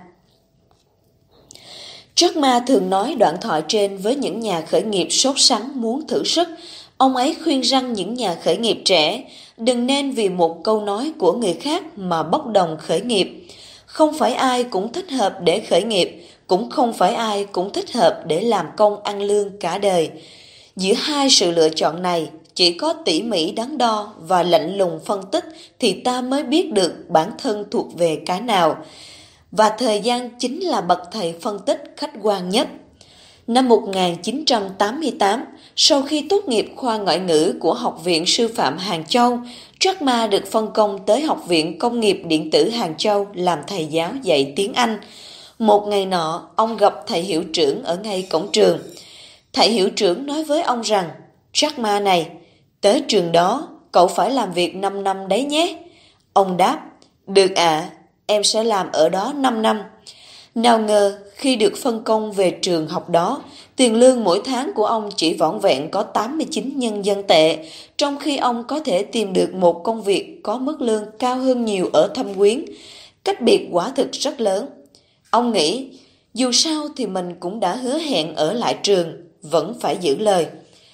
Jack Ma thường nói đoạn thoại trên với những nhà khởi nghiệp sốt sắng muốn thử sức. Ông ấy khuyên rằng những nhà khởi nghiệp trẻ đừng nên vì một câu nói của người khác mà bốc đồng khởi nghiệp. Không phải ai cũng thích hợp để khởi nghiệp, cũng không phải ai cũng thích hợp để làm công ăn lương cả đời. Giữa hai sự lựa chọn này, chỉ có tỉ mỉ đắn đo và lạnh lùng phân tích thì ta mới biết được bản thân thuộc về cái nào. Và thời gian chính là bậc thầy phân tích khách quan nhất. Năm một nghìn chín trăm tám mươi tám, sau khi tốt nghiệp khoa ngoại ngữ của Học viện Sư phạm Hàng Châu, Jack Ma được phân công tới Học viện Công nghiệp Điện tử Hàng Châu làm thầy giáo dạy tiếng Anh. Một ngày nọ, ông gặp thầy hiệu trưởng ở ngay cổng trường. Thầy hiệu trưởng nói với ông rằng, Jack Ma này, tới trường đó, cậu phải làm việc năm năm đấy nhé. Ông đáp, được ạ, à, em sẽ làm ở đó năm năm. Nào ngờ, khi được phân công về trường học đó, tiền lương mỗi tháng của ông chỉ vỏn vẹn có tám mươi chín nhân dân tệ, trong khi ông có thể tìm được một công việc có mức lương cao hơn nhiều ở Thâm Quyến. Cách biệt quả thực rất lớn. Ông nghĩ, dù sao thì mình cũng đã hứa hẹn ở lại trường, vẫn phải giữ lời.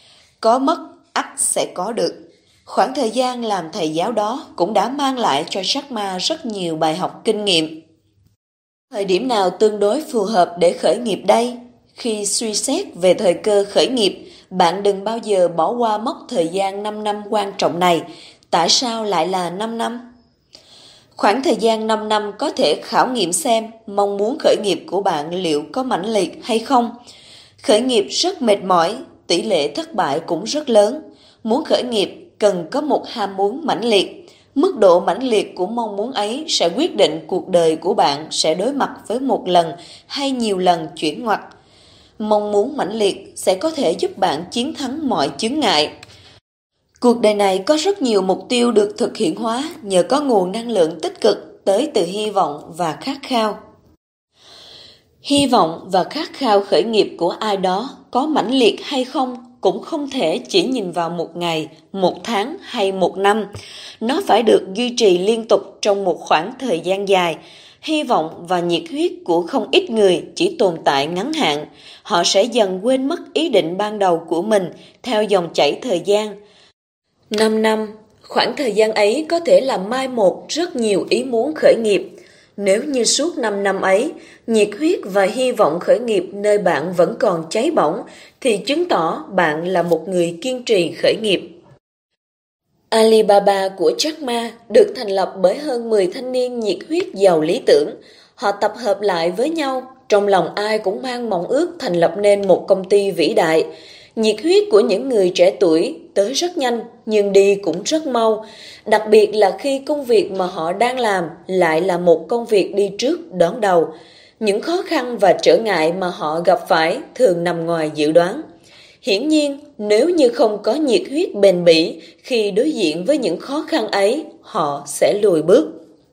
Có mất, ắt sẽ có được. Khoảng thời gian làm thầy giáo đó cũng đã mang lại cho Jack Ma rất nhiều bài học kinh nghiệm. Thời điểm nào tương đối phù hợp để khởi nghiệp đây? Khi suy xét về thời cơ khởi nghiệp, bạn đừng bao giờ bỏ qua mốc thời gian năm năm quan trọng này. Tại sao lại là năm năm? Khoảng thời gian năm năm có thể khảo nghiệm xem mong muốn khởi nghiệp của bạn liệu có mãnh liệt hay không. Khởi nghiệp rất mệt mỏi, tỷ lệ thất bại cũng rất lớn. Muốn khởi nghiệp cần có một ham muốn mãnh liệt. Mức độ mãnh liệt của mong muốn ấy sẽ quyết định cuộc đời của bạn sẽ đối mặt với một lần hay nhiều lần chuyển ngoặt. Mong muốn mãnh liệt sẽ có thể giúp bạn chiến thắng mọi chướng ngại. Cuộc đời này có rất nhiều mục tiêu được thực hiện hóa nhờ có nguồn năng lượng tích cực tới từ hy vọng và khát khao. Hy vọng và khát khao khởi nghiệp của ai đó có mãnh liệt hay không cũng không thể chỉ nhìn vào một ngày, một tháng hay một năm. Nó phải được duy trì liên tục trong một khoảng thời gian dài. Hy vọng và nhiệt huyết của không ít người chỉ tồn tại ngắn hạn. Họ sẽ dần quên mất ý định ban đầu của mình theo dòng chảy thời gian. Năm năm, khoảng thời gian ấy có thể làm mai một rất nhiều ý muốn khởi nghiệp. Nếu như suốt năm năm ấy, nhiệt huyết và hy vọng khởi nghiệp nơi bạn vẫn còn cháy bỏng, thì chứng tỏ bạn là một người kiên trì khởi nghiệp. Alibaba của Jack Ma được thành lập bởi hơn mười thanh niên nhiệt huyết giàu lý tưởng. Họ tập hợp lại với nhau, trong lòng ai cũng mang mộng ước thành lập nên một công ty vĩ đại. Nhiệt huyết của những người trẻ tuổi tới rất nhanh nhưng đi cũng rất mau, đặc biệt là khi công việc mà họ đang làm lại là một công việc đi trước đón đầu. Những khó khăn và trở ngại mà họ gặp phải thường nằm ngoài dự đoán. Hiển nhiên, nếu như không có nhiệt huyết bền bỉ khi đối diện với những khó khăn ấy, họ sẽ lùi bước.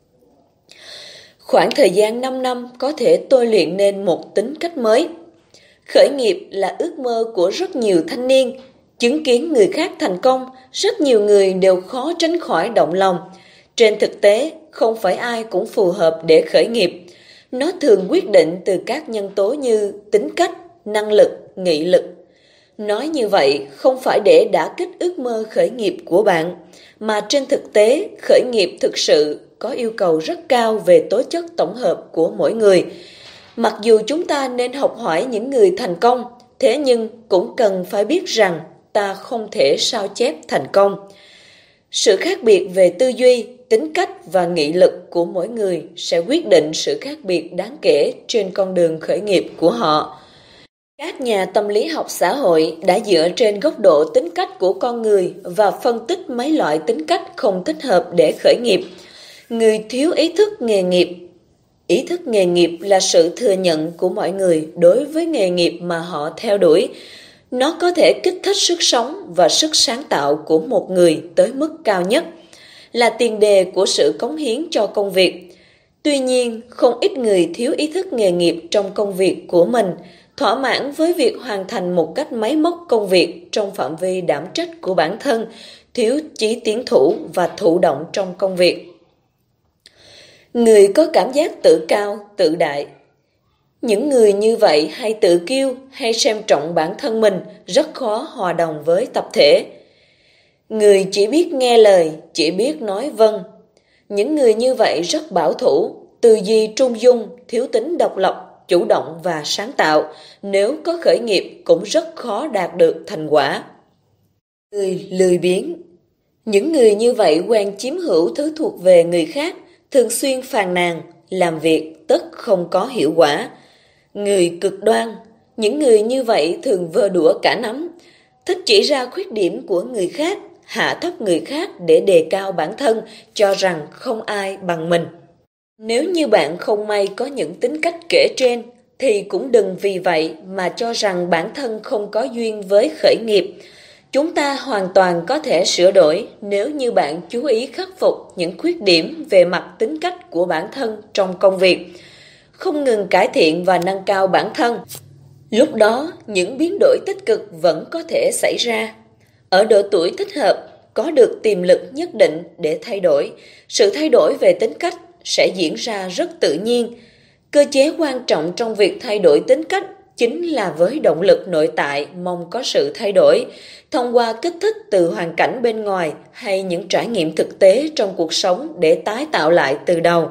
Khoảng thời gian năm năm có thể tôi luyện nên một tính cách mới. Khởi nghiệp là ước mơ của rất nhiều thanh niên. Chứng kiến người khác thành công, rất nhiều người đều khó tránh khỏi động lòng. Trên thực tế, không phải ai cũng phù hợp để khởi nghiệp. Nó thường quyết định từ các nhân tố như tính cách, năng lực, nghị lực. Nói như vậy không phải để đả kích ước mơ khởi nghiệp của bạn, mà trên thực tế khởi nghiệp thực sự có yêu cầu rất cao về tố chất tổng hợp của mỗi người. Mặc dù chúng ta nên học hỏi những người thành công, thế nhưng cũng cần phải biết rằng ta không thể sao chép thành công. Sự khác biệt về tư duy, tính cách và nghị lực của mỗi người sẽ quyết định sự khác biệt đáng kể trên con đường khởi nghiệp của họ. Các nhà tâm lý học xã hội đã dựa trên góc độ tính cách của con người và phân tích mấy loại tính cách không thích hợp để khởi nghiệp. Người thiếu ý thức nghề nghiệp. Ý thức nghề nghiệp là sự thừa nhận của mọi người đối với nghề nghiệp mà họ theo đuổi. Nó có thể kích thích sức sống và sức sáng tạo của một người tới mức cao nhất, là tiền đề của sự cống hiến cho công việc. Tuy nhiên, không ít người thiếu ý thức nghề nghiệp trong công việc của mình, thỏa mãn với việc hoàn thành một cách máy móc công việc trong phạm vi đảm trách của bản thân, thiếu chí tiến thủ và thụ động trong công việc. Người có cảm giác tự cao, tự đại. Những người như vậy hay tự kiêu hay xem trọng bản thân mình rất khó hòa đồng với tập thể. Người chỉ biết nghe lời, chỉ biết nói vâng. Những người như vậy rất bảo thủ, tư duy trung dung, thiếu tính độc lập, chủ động và sáng tạo. Nếu có khởi nghiệp cũng rất khó đạt được thành quả. Người lười biếng. Những người như vậy quen chiếm hữu thứ thuộc về người khác, thường xuyên phàn nàn, làm việc tất không có hiệu quả. Người cực đoan. Những người như vậy thường vơ đũa cả nắm, thích chỉ ra khuyết điểm của người khác, hạ thấp người khác để đề cao bản thân, cho rằng không ai bằng mình. Nếu như bạn không may có những tính cách kể trên, thì cũng đừng vì vậy mà cho rằng bản thân không có duyên với khởi nghiệp. Chúng ta hoàn toàn có thể sửa đổi nếu như bạn chú ý khắc phục những khuyết điểm về mặt tính cách của bản thân trong công việc, không ngừng cải thiện và nâng cao bản thân. Lúc đó, những biến đổi tích cực vẫn có thể xảy ra. Ở độ tuổi thích hợp, có được tiềm lực nhất định để thay đổi. Sự thay đổi về tính cách sẽ diễn ra rất tự nhiên. Cơ chế quan trọng trong việc thay đổi tính cách chính là với động lực nội tại mong có sự thay đổi, thông qua kích thích từ hoàn cảnh bên ngoài hay những trải nghiệm thực tế trong cuộc sống để tái tạo lại từ đầu.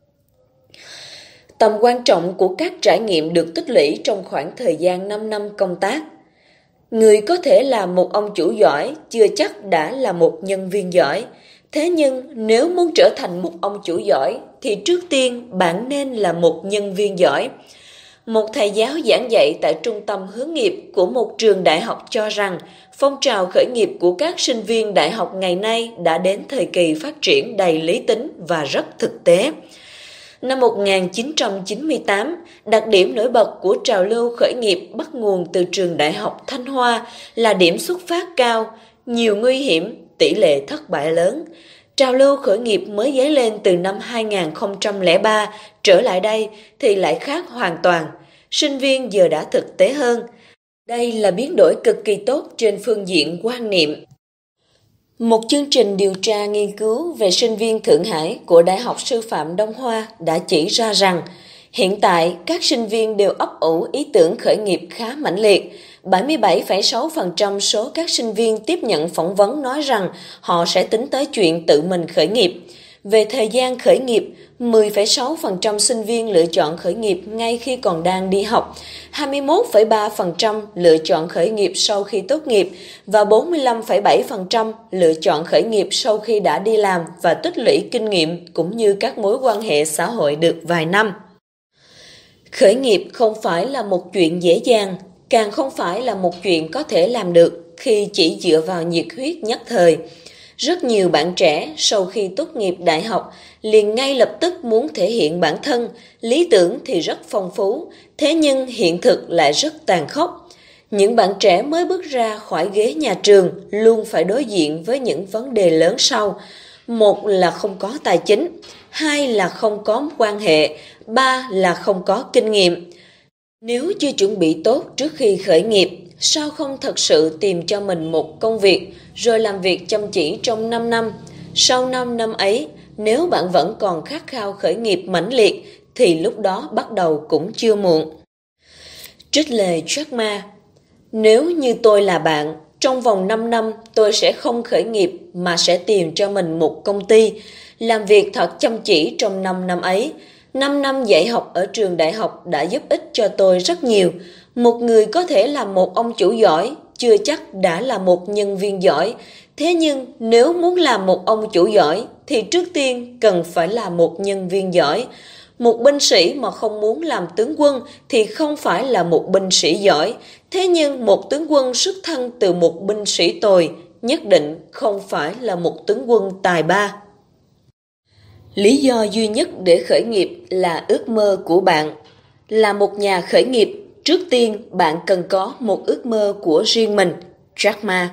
Tầm quan trọng của các trải nghiệm được tích lũy trong khoảng thời gian năm năm công tác. Người có thể là một ông chủ giỏi chưa chắc đã là một nhân viên giỏi. Thế nhưng nếu muốn trở thành một ông chủ giỏi thì trước tiên bạn nên là một nhân viên giỏi. Một thầy giáo giảng dạy tại trung tâm hướng nghiệp của một trường đại học cho rằng phong trào khởi nghiệp của các sinh viên đại học ngày nay đã đến thời kỳ phát triển đầy lý tính và rất thực tế. Năm một nghìn chín trăm chín mươi tám, đặc điểm nổi bật của trào lưu khởi nghiệp bắt nguồn từ trường đại học Thanh Hoa là điểm xuất phát cao, nhiều nguy hiểm, tỷ lệ thất bại lớn. Trào lưu khởi nghiệp mới dấy lên từ năm hai nghìn không trăm lẻ ba, trở lại đây thì lại khác hoàn toàn. Sinh viên giờ đã thực tế hơn. Đây là biến đổi cực kỳ tốt trên phương diện quan niệm. Một chương trình điều tra nghiên cứu về sinh viên Thượng Hải của Đại học Sư phạm Đông Hoa đã chỉ ra rằng hiện tại các sinh viên đều ấp ủ ý tưởng khởi nghiệp khá mãnh liệt. bảy mươi bảy phẩy sáu phần trăm số các sinh viên tiếp nhận phỏng vấn nói rằng họ sẽ tính tới chuyện tự mình khởi nghiệp. Về thời gian khởi nghiệp, mười phẩy sáu phần trăm sinh viên lựa chọn khởi nghiệp ngay khi còn đang đi học, hai mươi mốt phẩy ba phần trăm lựa chọn khởi nghiệp sau khi tốt nghiệp và bốn mươi lăm phẩy bảy phần trăm lựa chọn khởi nghiệp sau khi đã đi làm và tích lũy kinh nghiệm cũng như các mối quan hệ xã hội được vài năm. Khởi nghiệp không phải là một chuyện dễ dàng, càng không phải là một chuyện có thể làm được khi chỉ dựa vào nhiệt huyết nhất thời. Rất nhiều bạn trẻ sau khi tốt nghiệp đại học liền ngay lập tức muốn thể hiện bản thân, lý tưởng thì rất phong phú, thế nhưng hiện thực lại rất tàn khốc. Những bạn trẻ mới bước ra khỏi ghế nhà trường luôn phải đối diện với những vấn đề lớn sau. Một là không có tài chính, hai là không có quan hệ, ba là không có kinh nghiệm. Nếu chưa chuẩn bị tốt trước khi khởi nghiệp, sao không thật sự tìm cho mình một công việc rồi làm việc chăm chỉ trong năm năm? Sau năm năm ấy, nếu bạn vẫn còn khát khao khởi nghiệp mãnh liệt, thì lúc đó bắt đầu cũng chưa muộn. Trích lời Jack Ma: Nếu như tôi là bạn, trong vòng năm năm tôi sẽ không khởi nghiệp mà sẽ tìm cho mình một công ty, làm việc thật chăm chỉ trong năm năm ấy. năm năm dạy học ở trường đại học đã giúp ích cho tôi rất nhiều. Một người có thể làm một ông chủ giỏi, chưa chắc đã là một nhân viên giỏi. Thế nhưng nếu muốn làm một ông chủ giỏi thì trước tiên cần phải là một nhân viên giỏi. Một binh sĩ mà không muốn làm tướng quân thì không phải là một binh sĩ giỏi. Thế nhưng một tướng quân xuất thân từ một binh sĩ tồi nhất định không phải là một tướng quân tài ba. Lý do duy nhất để khởi nghiệp là ước mơ của bạn. Là một nhà khởi nghiệp, trước tiên bạn cần có một ước mơ của riêng mình. Jack Ma.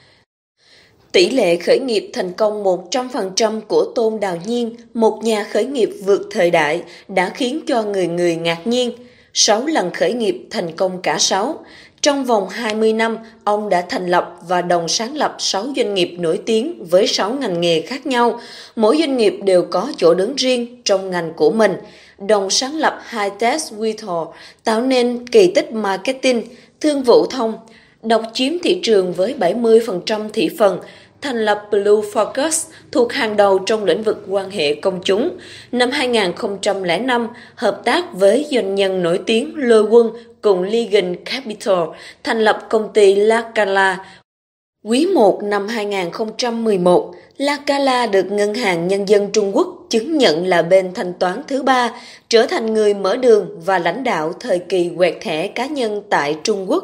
Tỷ lệ khởi nghiệp thành công một trăm phần trăm của Tôn Đào Nhiên, một nhà khởi nghiệp vượt thời đại, đã khiến cho người người ngạc nhiên. Sáu lần khởi nghiệp thành công cả sáu. Trong vòng hai mươi năm, ông đã thành lập và đồng sáng lập sáu doanh nghiệp nổi tiếng với sáu ngành nghề khác nhau. Mỗi doanh nghiệp đều có chỗ đứng riêng trong ngành của mình. Đồng sáng lập Hightech Retail, tạo nên kỳ tích marketing, thương vụ thông, độc chiếm thị trường với bảy mươi phần trăm thị phần, thành lập Blue Focus thuộc hàng đầu trong lĩnh vực quan hệ công chúng. Năm hai nghìn không trăm lẻ năm, hợp tác với doanh nhân nổi tiếng Lôi Quân cùng Legan Capital, thành lập công ty La Cala. Quý một năm hai nghìn không trăm mười một, La Cala được Ngân hàng Nhân dân Trung Quốc chứng nhận là bên thanh toán thứ ba, trở thành người mở đường và lãnh đạo thời kỳ quẹt thẻ cá nhân tại Trung Quốc.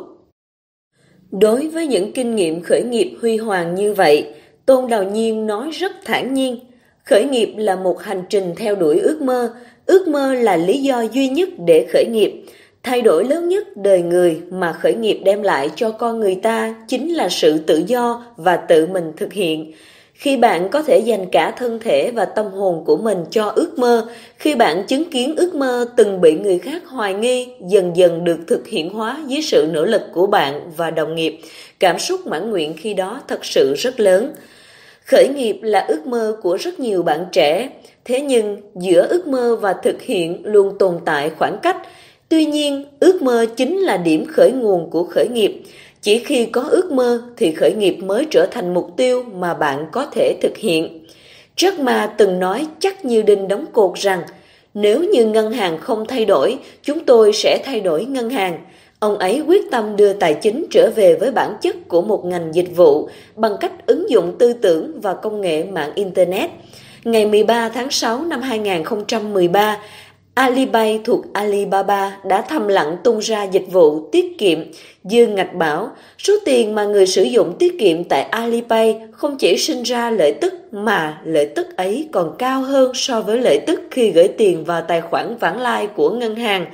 Đối với những kinh nghiệm khởi nghiệp huy hoàng như vậy, Tôn Đào Nhiên nói rất thản nhiên. Khởi nghiệp là một hành trình theo đuổi ước mơ. Ước mơ là lý do duy nhất để khởi nghiệp. Thay đổi lớn nhất đời người mà khởi nghiệp đem lại cho con người ta chính là sự tự do và tự mình thực hiện. Khi bạn có thể dành cả thân thể và tâm hồn của mình cho ước mơ, khi bạn chứng kiến ước mơ từng bị người khác hoài nghi dần dần được thực hiện hóa dưới sự nỗ lực của bạn và đồng nghiệp, cảm xúc mãn nguyện khi đó thật sự rất lớn. Khởi nghiệp là ước mơ của rất nhiều bạn trẻ, thế nhưng giữa ước mơ và thực hiện luôn tồn tại khoảng cách. Tuy nhiên, ước mơ chính là điểm khởi nguồn của khởi nghiệp. Chỉ khi có ước mơ thì khởi nghiệp mới trở thành mục tiêu mà bạn có thể thực hiện. Jack Ma từng nói chắc như đinh đóng cột rằng, nếu như ngân hàng không thay đổi, chúng tôi sẽ thay đổi ngân hàng. Ông ấy quyết tâm đưa tài chính trở về với bản chất của một ngành dịch vụ bằng cách ứng dụng tư tưởng và công nghệ mạng Internet. Ngày mười ba tháng sáu năm hai nghìn không trăm mười ba, Alipay thuộc Alibaba đã thầm lặng tung ra dịch vụ tiết kiệm Dương Ngạch Bảo. Số tiền mà người sử dụng tiết kiệm tại Alipay không chỉ sinh ra lợi tức mà lợi tức ấy còn cao hơn so với lợi tức khi gửi tiền vào tài khoản vãng lai của ngân hàng.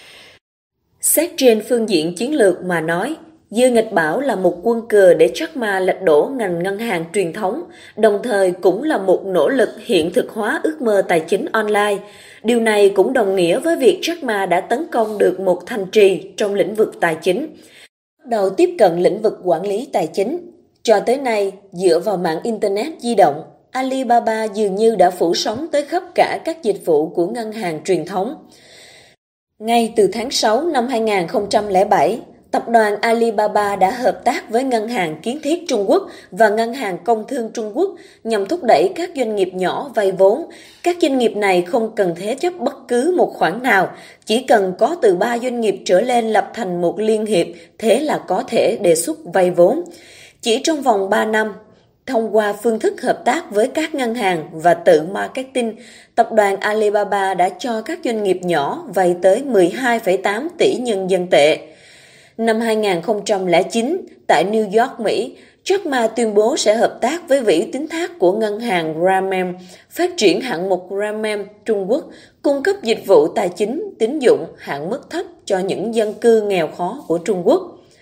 Xét trên phương diện chiến lược mà nói, Dương Ngạch Bảo là một quân cờ để Jack Ma lật đổ ngành ngân hàng truyền thống, đồng thời cũng là một nỗ lực hiện thực hóa ước mơ tài chính online. Điều này cũng đồng nghĩa với việc Jack Ma đã tấn công được một thành trì trong lĩnh vực tài chính. Bắt đầu tiếp cận lĩnh vực quản lý tài chính. Cho tới nay, dựa vào mạng Internet di động, Alibaba dường như đã phủ sóng tới khắp cả các dịch vụ của ngân hàng truyền thống. Ngay từ tháng sáu năm hai nghìn không trăm lẻ bảy, tập đoàn Alibaba đã hợp tác với Ngân hàng Kiến thiết Trung Quốc và Ngân hàng Công thương Trung Quốc nhằm thúc đẩy các doanh nghiệp nhỏ vay vốn. Các doanh nghiệp này không cần thế chấp bất cứ một khoản nào, chỉ cần có từ ba doanh nghiệp trở lên lập thành một liên hiệp, thế là có thể đề xuất vay vốn. Chỉ trong vòng ba năm, thông qua phương thức hợp tác với các ngân hàng và tự marketing, tập đoàn Alibaba đã cho các doanh nghiệp nhỏ vay tới mười hai phẩy tám tỷ nhân dân tệ. Năm hai nghìn không trăm lẻ chín, tại New York, Mỹ, Jack Ma tuyên bố sẽ hợp tác với vĩ tín thác của ngân hàng Grameen, phát triển hạng mục Grameen Trung Quốc, cung cấp dịch vụ tài chính, tín dụng hạn mức thấp cho những dân cư nghèo khó của Trung Quốc.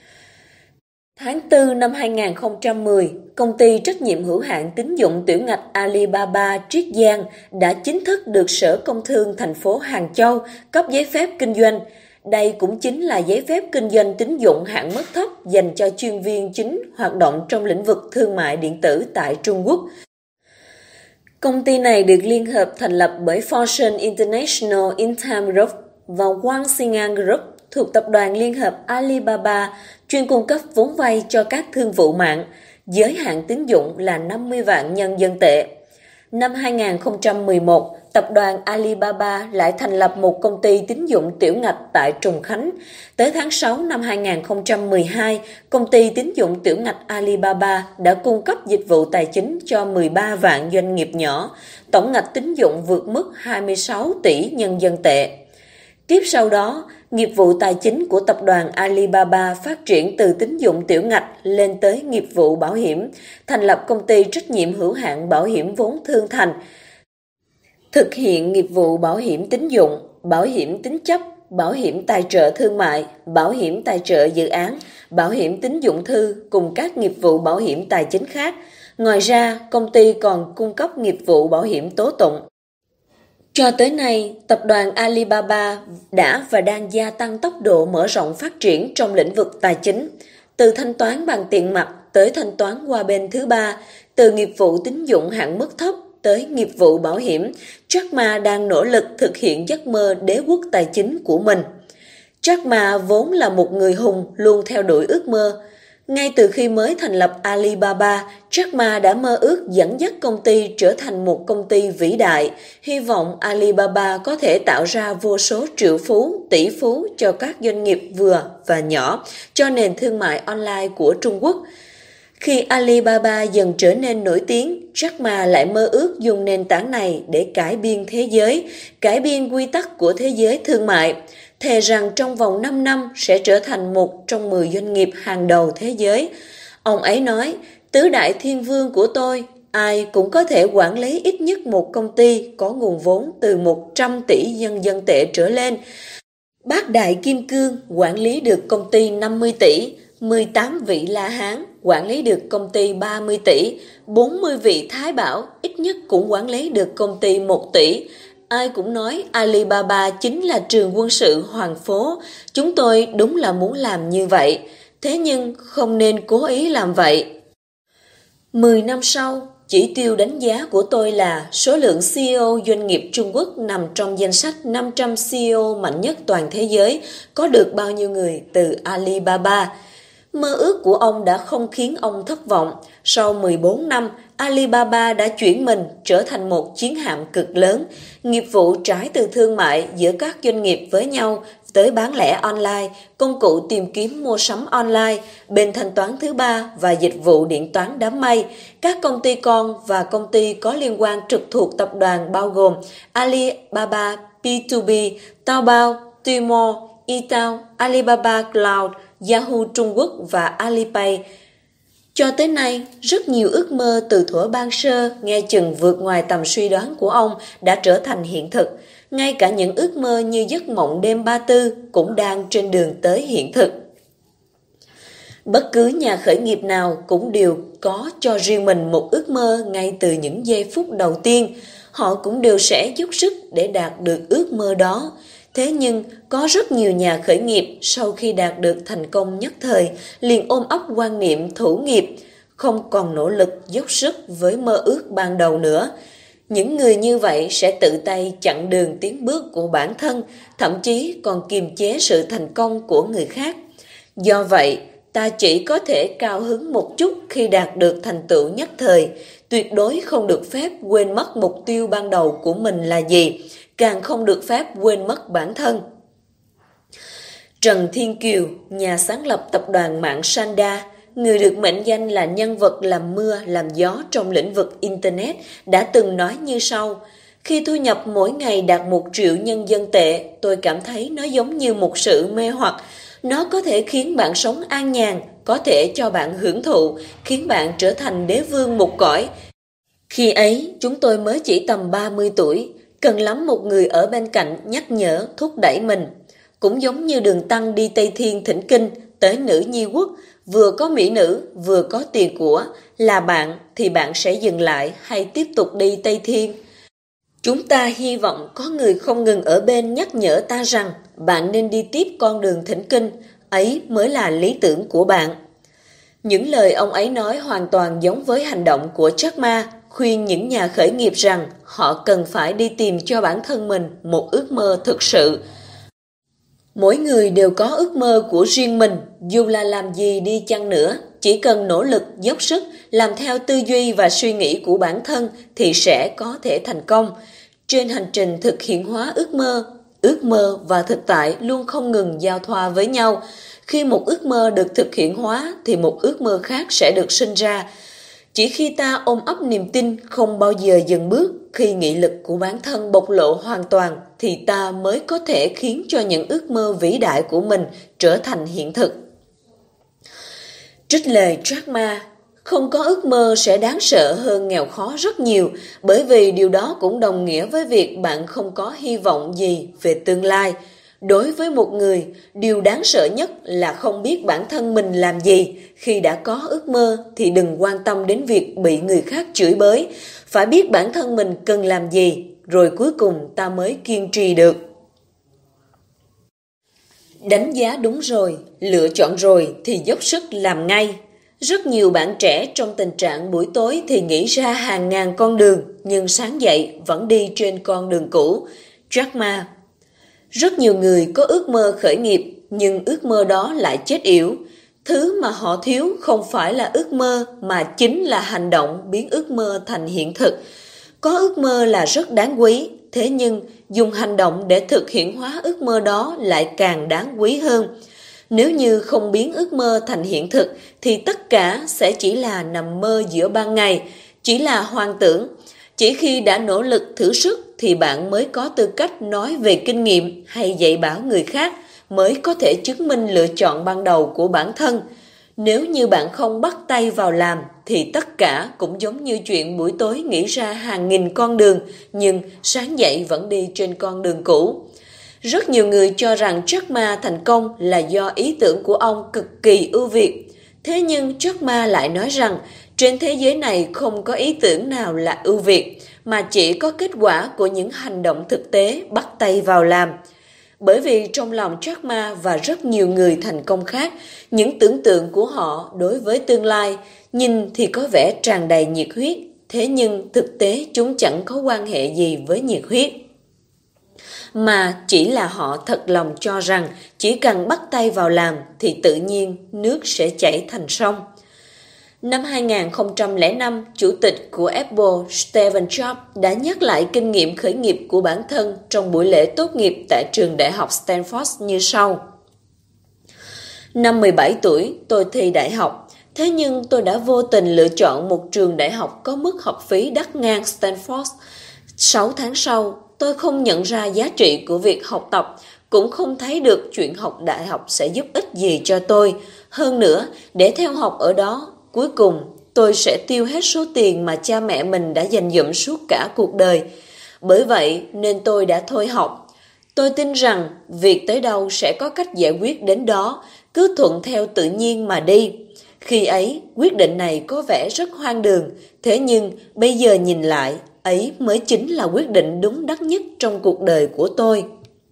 Tháng tư năm hai nghìn không trăm mười, công ty trách nhiệm hữu hạn tín dụng tiểu ngạch Alibaba Triết Giang đã chính thức được Sở Công Thương thành phố Hàng Châu cấp giấy phép kinh doanh. Đây cũng chính là giấy phép kinh doanh tín dụng hạn mức thấp dành cho chuyên viên chính hoạt động trong lĩnh vực thương mại điện tử tại Trung Quốc. Công ty này được liên hợp thành lập bởi Fortune International Intime Group và Wang Xingyang Group thuộc tập đoàn liên hợp Alibaba, chuyên cung cấp vốn vay cho các thương vụ mạng, giới hạn tín dụng là năm mươi vạn nhân dân tệ. Năm hai nghìn không trăm mười một, tập đoàn Alibaba lại thành lập một công ty tín dụng tiểu ngạch tại Trùng Khánh. Tới tháng sáu năm hai nghìn không trăm mười hai, công ty tín dụng tiểu ngạch Alibaba đã cung cấp dịch vụ tài chính cho mười ba vạn doanh nghiệp nhỏ, tổng ngạch tín dụng vượt mức hai mươi sáu tỷ nhân dân tệ. Tiếp sau đó, nghiệp vụ tài chính của tập đoàn Alibaba phát triển từ tín dụng tiểu ngạch lên tới nghiệp vụ bảo hiểm, thành lập công ty trách nhiệm hữu hạn bảo hiểm vốn Thương Thành, thực hiện nghiệp vụ bảo hiểm tín dụng, bảo hiểm tín chấp, bảo hiểm tài trợ thương mại, bảo hiểm tài trợ dự án, bảo hiểm tín dụng thư cùng các nghiệp vụ bảo hiểm tài chính khác. Ngoài ra, công ty còn cung cấp nghiệp vụ bảo hiểm tố tụng. Cho tới nay, tập đoàn Alibaba đã và đang gia tăng tốc độ mở rộng phát triển trong lĩnh vực tài chính, từ thanh toán bằng tiền mặt tới thanh toán qua bên thứ ba, từ nghiệp vụ tín dụng hạn mức thấp tới nghiệp vụ bảo hiểm. Jack Ma đang nỗ lực thực hiện giấc mơ đế quốc tài chính của mình. Jack Ma vốn là một người hùng luôn theo đuổi ước mơ. Ngay từ khi mới thành lập Alibaba, Jack Ma đã mơ ước dẫn dắt công ty trở thành một công ty vĩ đại, hy vọng Alibaba có thể tạo ra vô số triệu phú, tỷ phú cho các doanh nghiệp vừa và nhỏ, cho nền thương mại online của Trung Quốc. Khi Alibaba dần trở nên nổi tiếng, Jack Ma lại mơ ước dùng nền tảng này để cải biên thế giới, cải biên quy tắc của thế giới thương mại, thề rằng trong vòng năm năm sẽ trở thành một trong mười doanh nghiệp hàng đầu thế giới. Ông ấy nói, tứ đại thiên vương của tôi, ai cũng có thể quản lý ít nhất một công ty có nguồn vốn từ một trăm tỷ nhân dân tệ trở lên. Bát đại kim cương quản lý được công ty năm mươi tỷ, mười tám vị La Hán quản lý được công ty ba mươi tỷ, bốn mươi vị Thái Bảo ít nhất cũng quản lý được công ty một tỷ. Ai cũng nói Alibaba chính là trường quân sự hoàng phố, chúng tôi đúng là muốn làm như vậy, thế nhưng không nên cố ý làm vậy. Mười năm sau, chỉ tiêu đánh giá của tôi là số lượng xê e ô doanh nghiệp Trung Quốc nằm trong danh sách năm trăm xê e ô mạnh nhất toàn thế giới, có được bao nhiêu người từ Alibaba. Mơ ước của ông đã không khiến ông thất vọng. Sau mười bốn năm, Alibaba đã chuyển mình trở thành một chiến hạm cực lớn. Nghiệp vụ trải từ thương mại giữa các doanh nghiệp với nhau tới bán lẻ online, công cụ tìm kiếm mua sắm online, bên thanh toán thứ ba và dịch vụ điện toán đám mây. Các công ty con và công ty có liên quan trực thuộc tập đoàn bao gồm Alibaba bê hai bê, Taobao, Tmall, eTown, Alibaba Cloud, Yahoo Trung Quốc và Alipay. Cho tới nay, rất nhiều ước mơ từ thuở ban sơ nghe chừng vượt ngoài tầm suy đoán của ông đã trở thành hiện thực. Ngay cả những ước mơ như giấc mộng đêm ba tư cũng đang trên đường tới hiện thực. Bất cứ nhà khởi nghiệp nào cũng đều có cho riêng mình một ước mơ ngay từ những giây phút đầu tiên. Họ cũng đều sẽ dốc sức để đạt được ước mơ đó. Thế nhưng, có rất nhiều nhà khởi nghiệp sau khi đạt được thành công nhất thời, liền ôm ấp quan niệm thủ nghiệp, không còn nỗ lực dốc sức với mơ ước ban đầu nữa. Những người như vậy sẽ tự tay chặn đường tiến bước của bản thân, thậm chí còn kiềm chế sự thành công của người khác. Do vậy, ta chỉ có thể cao hứng một chút khi đạt được thành tựu nhất thời, tuyệt đối không được phép quên mất mục tiêu ban đầu của mình là gì, càng không được phép quên mất bản thân. Trần Thiên Kiều, nhà sáng lập tập đoàn mạng Sanda, người được mệnh danh là nhân vật làm mưa làm gió trong lĩnh vực Internet, đã từng nói như sau: khi thu nhập mỗi ngày đạt một triệu nhân dân tệ, tôi cảm thấy nó giống như một sự mê hoặc. Nó có thể khiến bạn sống an nhàn, có thể cho bạn hưởng thụ, khiến bạn trở thành đế vương một cõi. Khi ấy, chúng tôi mới chỉ tầm ba mươi tuổi, cần lắm một người ở bên cạnh nhắc nhở, thúc đẩy mình. Cũng giống như Đường Tăng đi Tây Thiên thỉnh kinh, tới Nữ Nhi Quốc, vừa có mỹ nữ, vừa có tiền của, là bạn thì bạn sẽ dừng lại hay tiếp tục đi Tây Thiên. Chúng ta hy vọng có người không ngừng ở bên nhắc nhở ta rằng bạn nên đi tiếp con đường thỉnh kinh, ấy mới là lý tưởng của bạn. Những lời ông ấy nói hoàn toàn giống với hành động của Jack Ma, khuyên những nhà khởi nghiệp rằng họ cần phải đi tìm cho bản thân mình một ước mơ thực sự. Mỗi người đều có ước mơ của riêng mình, dù là làm gì đi chăng nữa, chỉ cần nỗ lực, dốc sức, làm theo tư duy và suy nghĩ của bản thân thì sẽ có thể thành công. Trên hành trình thực hiện hóa ước mơ, ước mơ và thực tại luôn không ngừng giao thoa với nhau. Khi một ước mơ được thực hiện hóa thì một ước mơ khác sẽ được sinh ra. Chỉ khi ta ôm ấp niềm tin không bao giờ dừng bước, khi nghị lực của bản thân bộc lộ hoàn toàn thì ta mới có thể khiến cho những ước mơ vĩ đại của mình trở thành hiện thực. Trích lời Jack Ma: không có ước mơ sẽ đáng sợ hơn nghèo khó rất nhiều, bởi vì điều đó cũng đồng nghĩa với việc bạn không có hy vọng gì về tương lai. Đối với một người, điều đáng sợ nhất là không biết bản thân mình làm gì. Khi đã có ước mơ thì đừng quan tâm đến việc bị người khác chửi bới. Phải biết bản thân mình cần làm gì, rồi cuối cùng ta mới kiên trì được. Đánh giá đúng rồi, lựa chọn rồi thì dốc sức làm ngay. Rất nhiều bạn trẻ trong tình trạng buổi tối thì nghĩ ra hàng ngàn con đường, nhưng sáng dậy vẫn đi trên con đường cũ. Jack Ma. Rất nhiều người có ước mơ khởi nghiệp, nhưng ước mơ đó lại chết yểu. Thứ mà họ thiếu không phải là ước mơ, mà chính là hành động biến ước mơ thành hiện thực. Có ước mơ là rất đáng quý, thế nhưng dùng hành động để thực hiện hóa ước mơ đó lại càng đáng quý hơn. Nếu như không biến ước mơ thành hiện thực, thì tất cả sẽ chỉ là nằm mơ giữa ban ngày, chỉ là hoang tưởng. Chỉ khi đã nỗ lực thử sức thì bạn mới có tư cách nói về kinh nghiệm hay dạy bảo người khác, mới có thể chứng minh lựa chọn ban đầu của bản thân. Nếu như bạn không bắt tay vào làm thì tất cả cũng giống như chuyện buổi tối nghĩ ra hàng nghìn con đường, nhưng sáng dậy vẫn đi trên con đường cũ. Rất nhiều người cho rằng Jack Ma thành công là do ý tưởng của ông cực kỳ ưu việt. Thế nhưng Jack Ma lại nói rằng trên thế giới này không có ý tưởng nào là ưu việt, mà chỉ có kết quả của những hành động thực tế bắt tay vào làm. Bởi vì trong lòng Jack Ma và rất nhiều người thành công khác, những tưởng tượng của họ đối với tương lai nhìn thì có vẻ tràn đầy nhiệt huyết, thế nhưng thực tế chúng chẳng có quan hệ gì với nhiệt huyết. Mà chỉ là họ thật lòng cho rằng chỉ cần bắt tay vào làm thì tự nhiên nước sẽ chảy thành sông. Năm hai nghìn không trăm lẻ năm, chủ tịch của Apple Steve Jobs đã nhắc lại kinh nghiệm khởi nghiệp của bản thân trong buổi lễ tốt nghiệp tại trường đại học Stanford như sau. Năm mười bảy tuổi, tôi thi đại học. Thế nhưng tôi đã vô tình lựa chọn một trường đại học có mức học phí đắt ngang Stanford. Sáu tháng sau, tôi không nhận ra giá trị của việc học tập, cũng không thấy được chuyện học đại học sẽ giúp ích gì cho tôi. Hơn nữa, để theo học ở đó, cuối cùng tôi sẽ tiêu hết số tiền mà cha mẹ mình đã dành dụm suốt cả cuộc đời. Bởi vậy nên tôi đã thôi học. Tôi tin rằng việc tới đâu sẽ có cách giải quyết đến đó, cứ thuận theo tự nhiên mà đi. Khi ấy, quyết định này có vẻ rất hoang đường, thế nhưng bây giờ nhìn lại, ấy mới chính là quyết định đúng đắn nhất trong cuộc đời của tôi.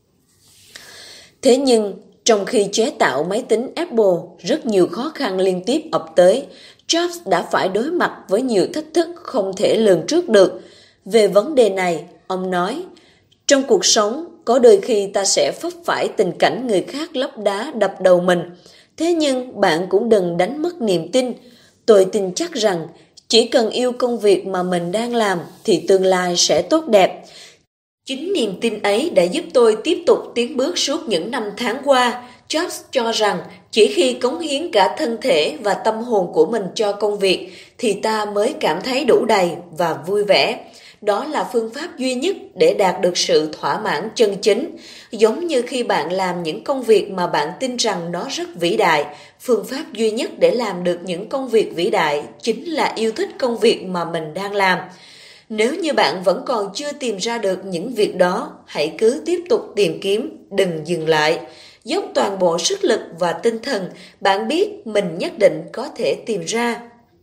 Thế nhưng, trong khi chế tạo máy tính Apple, rất nhiều khó khăn liên tiếp ập tới, Jobs đã phải đối mặt với nhiều thách thức không thể lường trước được. Về vấn đề này, ông nói, trong cuộc sống, có đôi khi ta sẽ vấp phải tình cảnh người khác lấp đá đập đầu mình. Thế nhưng bạn cũng đừng đánh mất niềm tin. Tôi tin chắc rằng chỉ cần yêu công việc mà mình đang làm thì tương lai sẽ tốt đẹp. Chính niềm tin ấy đã giúp tôi tiếp tục tiến bước suốt những năm tháng qua. Jobs cho rằng chỉ khi cống hiến cả thân thể và tâm hồn của mình cho công việc thì ta mới cảm thấy đủ đầy và vui vẻ. Đó là phương pháp duy nhất để đạt được sự thỏa mãn chân chính. Giống như khi bạn làm những công việc mà bạn tin rằng nó rất vĩ đại, phương pháp duy nhất để làm được những công việc vĩ đại chính là yêu thích công việc mà mình đang làm. Nếu như bạn vẫn còn chưa tìm ra được những việc đó, hãy cứ tiếp tục tìm kiếm, đừng dừng lại. Dốc toàn bộ sức lực và tinh thần, bạn biết mình nhất định có thể tìm ra.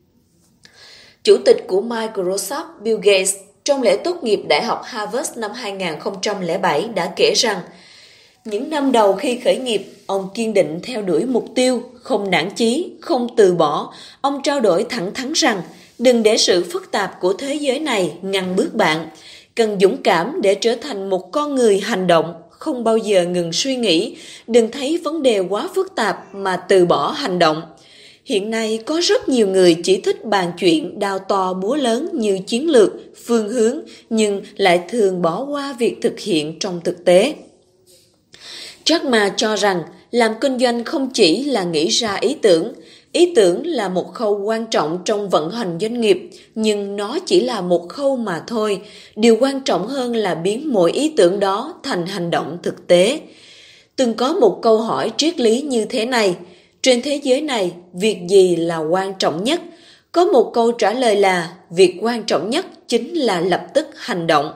Chủ tịch của Microsoft Bill Gates trong lễ tốt nghiệp Đại học Harvard năm hai nghìn không trăm lẻ bảy đã kể rằng, những năm đầu khi khởi nghiệp, ông kiên định theo đuổi mục tiêu, không nản chí, không từ bỏ. Ông trao đổi thẳng thắn rằng, Đừng để sự phức tạp của thế giới này ngăn bước bạn. Cần dũng cảm để trở thành một con người hành động, không bao giờ ngừng suy nghĩ. Đừng thấy vấn đề quá phức tạp mà từ bỏ hành động. Hiện nay có rất nhiều người chỉ thích bàn chuyện đao to búa lớn như chiến lược, phương hướng, nhưng lại thường bỏ qua việc thực hiện trong thực tế. Jack Ma cho rằng làm kinh doanh không chỉ là nghĩ ra ý tưởng. Ý tưởng là một khâu quan trọng trong vận hành doanh nghiệp, nhưng nó chỉ là một khâu mà thôi. Điều quan trọng hơn là biến mỗi ý tưởng đó thành hành động thực tế. Từng có một câu hỏi triết lý như thế này: trên thế giới này, việc gì là quan trọng nhất? Có một câu trả lời là việc quan trọng nhất chính là lập tức hành động.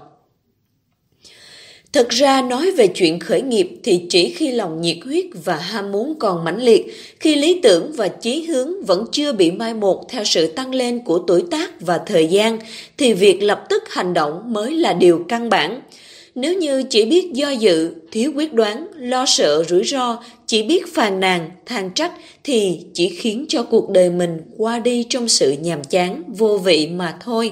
Thực ra nói về chuyện khởi nghiệp thì chỉ khi lòng nhiệt huyết và ham muốn còn mãnh liệt, khi lý tưởng và chí hướng vẫn chưa bị mai một theo sự tăng lên của tuổi tác và thời gian, thì việc lập tức hành động mới là điều căn bản. Nếu như chỉ biết do dự, thiếu quyết đoán, lo sợ rủi ro, chỉ biết phàn nàn, than trách thì chỉ khiến cho cuộc đời mình qua đi trong sự nhàm chán, vô vị mà thôi.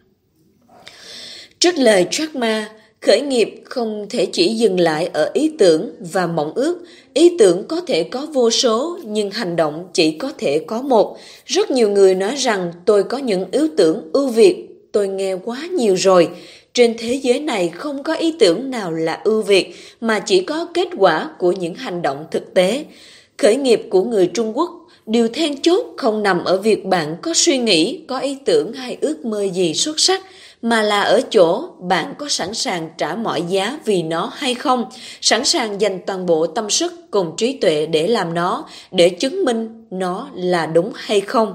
Trích lời Jack Ma, khởi nghiệp không thể chỉ dừng lại ở ý tưởng và mộng ước. Ý tưởng có thể có vô số, nhưng hành động chỉ có thể có một. Rất nhiều người nói rằng tôi có những ý tưởng ưu việt, tôi nghe quá nhiều rồi. Trên thế giới này không có ý tưởng nào là ưu việt, mà chỉ có kết quả của những hành động thực tế. Khởi nghiệp của người Trung Quốc, điều then chốt không nằm ở việc bạn có suy nghĩ, có ý tưởng hay ước mơ gì xuất sắc, mà là ở chỗ bạn có sẵn sàng trả mọi giá vì nó hay không, sẵn sàng dành toàn bộ tâm sức cùng trí tuệ để làm nó, để chứng minh nó là đúng hay không.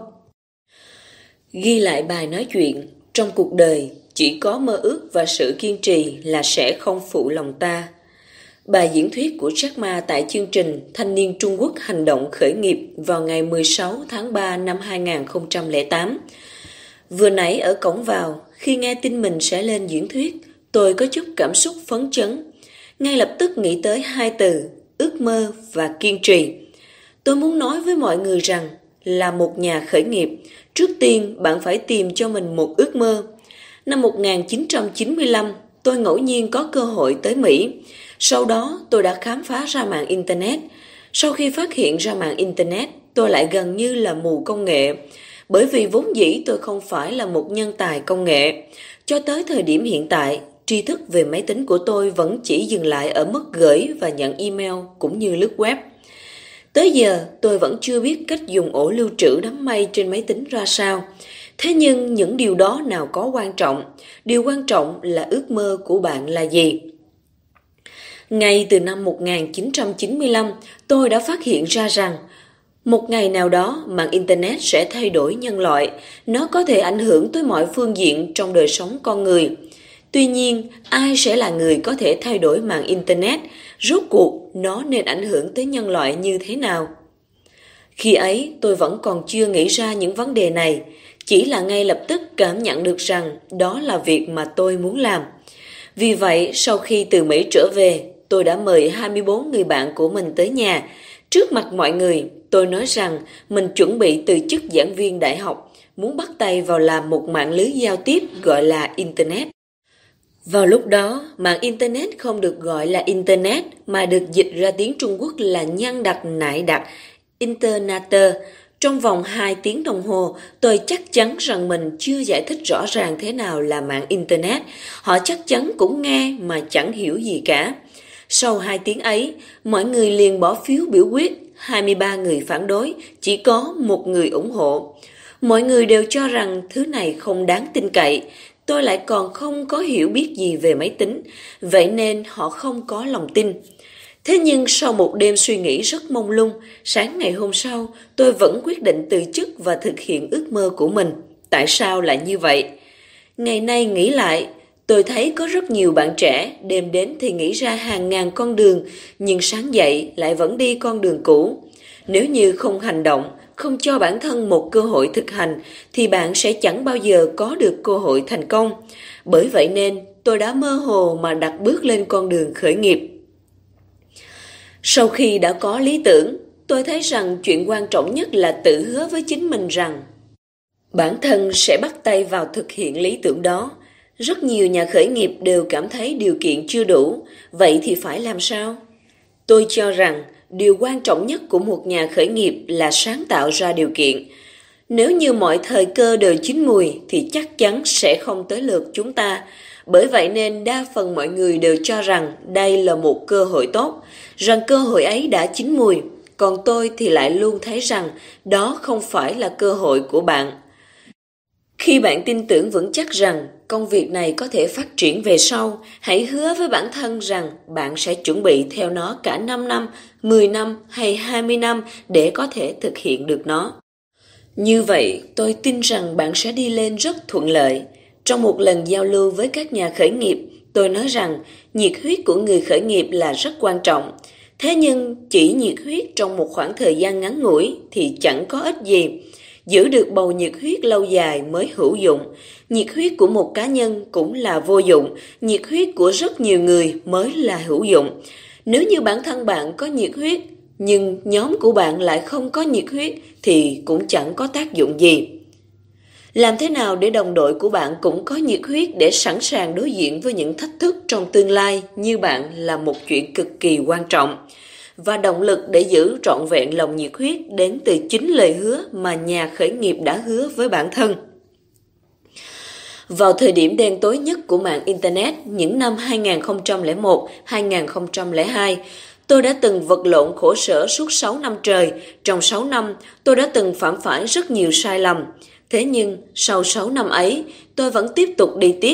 Ghi lại bài nói chuyện: trong cuộc đời, chỉ có mơ ước và sự kiên trì là sẽ không phụ lòng ta. Bài diễn thuyết của Jack Ma tại chương trình Thanh niên Trung Quốc hành động khởi nghiệp vào ngày mười sáu tháng ba năm hai nghìn không trăm lẻ tám. Vừa nãy ở cổng vào, khi nghe tin mình sẽ lên diễn thuyết, tôi có chút cảm xúc phấn chấn. Ngay lập tức nghĩ tới hai từ, ước mơ và kiên trì. Tôi muốn nói với mọi người rằng, là một nhà khởi nghiệp, trước tiên bạn phải tìm cho mình một ước mơ. Năm một nghìn chín trăm chín mươi lăm, tôi ngẫu nhiên có cơ hội tới Mỹ. Sau đó, tôi đã khám phá ra mạng Internet. Sau khi phát hiện ra mạng Internet, tôi lại gần như là mù công nghệ. Bởi vì vốn dĩ tôi không phải là một nhân tài công nghệ. Cho tới thời điểm hiện tại, tri thức về máy tính của tôi vẫn chỉ dừng lại ở mức gửi và nhận email cũng như lướt web. Tới giờ, tôi vẫn chưa biết cách dùng ổ lưu trữ đám mây trên máy tính ra sao. Thế nhưng những điều đó nào có quan trọng. Điều quan trọng là ước mơ của bạn là gì. Ngay từ năm một nghìn chín trăm chín mươi lăm, tôi đã phát hiện ra rằng một ngày nào đó mạng Internet sẽ thay đổi nhân loại. Nó có thể ảnh hưởng tới mọi phương diện trong đời sống con người. Tuy nhiên, ai sẽ là người có thể thay đổi mạng Internet? Rốt cuộc, nó nên ảnh hưởng tới nhân loại như thế nào? Khi ấy, tôi vẫn còn chưa nghĩ ra những vấn đề này. Chỉ là ngay lập tức cảm nhận được rằng đó là việc mà tôi muốn làm. Vì vậy, sau khi từ Mỹ trở về, tôi đã mời hai mươi bốn người bạn của mình tới nhà. Trước mặt mọi người, tôi nói rằng mình chuẩn bị từ chức giảng viên đại học, muốn bắt tay vào làm một mạng lưới giao tiếp gọi là Internet. Vào lúc đó, mạng Internet không được gọi là Internet mà được dịch ra tiếng Trung Quốc là nhân đặc nại đặc, Internet. Trong vòng hai tiếng đồng hồ, tôi chắc chắn rằng mình chưa giải thích rõ ràng thế nào là mạng Internet. Họ chắc chắn cũng nghe mà chẳng hiểu gì cả. Sau hai tiếng ấy, mọi người liền bỏ phiếu biểu quyết, hai mươi ba người phản đối, chỉ có một người ủng hộ. Mọi người đều cho rằng thứ này không đáng tin cậy. Tôi lại còn không có hiểu biết gì về máy tính, vậy nên họ không có lòng tin. Thế nhưng sau một đêm suy nghĩ rất mông lung, sáng ngày hôm sau, tôi vẫn quyết định từ chức và thực hiện ước mơ của mình. Tại sao lại như vậy? Ngày nay nghĩ lại, tôi thấy có rất nhiều bạn trẻ, đêm đến thì nghĩ ra hàng ngàn con đường, nhưng sáng dậy lại vẫn đi con đường cũ. Nếu như không hành động, không cho bản thân một cơ hội thực hành, thì bạn sẽ chẳng bao giờ có được cơ hội thành công. Bởi vậy nên, tôi đã mơ hồ mà đặt bước lên con đường khởi nghiệp. Sau khi đã có lý tưởng, tôi thấy rằng chuyện quan trọng nhất là tự hứa với chính mình rằng Bản thân sẽ bắt tay vào thực hiện lý tưởng đó. Rất nhiều nhà khởi nghiệp đều cảm thấy điều kiện chưa đủ, vậy thì phải làm sao? Tôi cho rằng điều quan trọng nhất của một nhà khởi nghiệp là sáng tạo ra điều kiện. Nếu như mọi thời cơ đều chín mùi thì chắc chắn sẽ không tới lượt chúng ta. Bởi vậy nên đa phần mọi người đều cho rằng đây là một cơ hội tốt, rằng cơ hội ấy đã chín mùi. Còn tôi thì lại luôn thấy rằng đó không phải là cơ hội của bạn. Khi bạn tin tưởng vững chắc rằng công việc này có thể phát triển về sau, hãy hứa với bản thân rằng bạn sẽ chuẩn bị theo nó cả năm năm, mười năm hay hai mươi năm để có thể thực hiện được nó. Như vậy, tôi tin rằng bạn sẽ đi lên rất thuận lợi. Trong một lần giao lưu với các nhà khởi nghiệp, tôi nói rằng nhiệt huyết của người khởi nghiệp là rất quan trọng. Thế nhưng chỉ nhiệt huyết trong một khoảng thời gian ngắn ngủi thì chẳng có ích gì. Giữ được bầu nhiệt huyết lâu dài mới hữu dụng. Nhiệt huyết của một cá nhân cũng là vô dụng, nhiệt huyết của rất nhiều người mới là hữu dụng. Nếu như bản thân bạn có nhiệt huyết, nhưng nhóm của bạn lại không có nhiệt huyết thì cũng chẳng có tác dụng gì. Làm thế nào để đồng đội của bạn cũng có nhiệt huyết để sẵn sàng đối diện với những thách thức trong tương lai như bạn là một chuyện cực kỳ quan trọng. Và động lực để giữ trọn vẹn lòng nhiệt huyết đến từ chính lời hứa mà nhà khởi nghiệp đã hứa với bản thân. Vào thời điểm đen tối nhất của mạng Internet những năm hai nghìn không trăm lẻ một đến hai nghìn không trăm lẻ hai, tôi đã từng vật lộn khổ sở suốt sáu năm trời. Trong sáu năm, tôi đã từng phạm phải rất nhiều sai lầm. Thế nhưng, sau sáu năm ấy, tôi vẫn tiếp tục đi tiếp.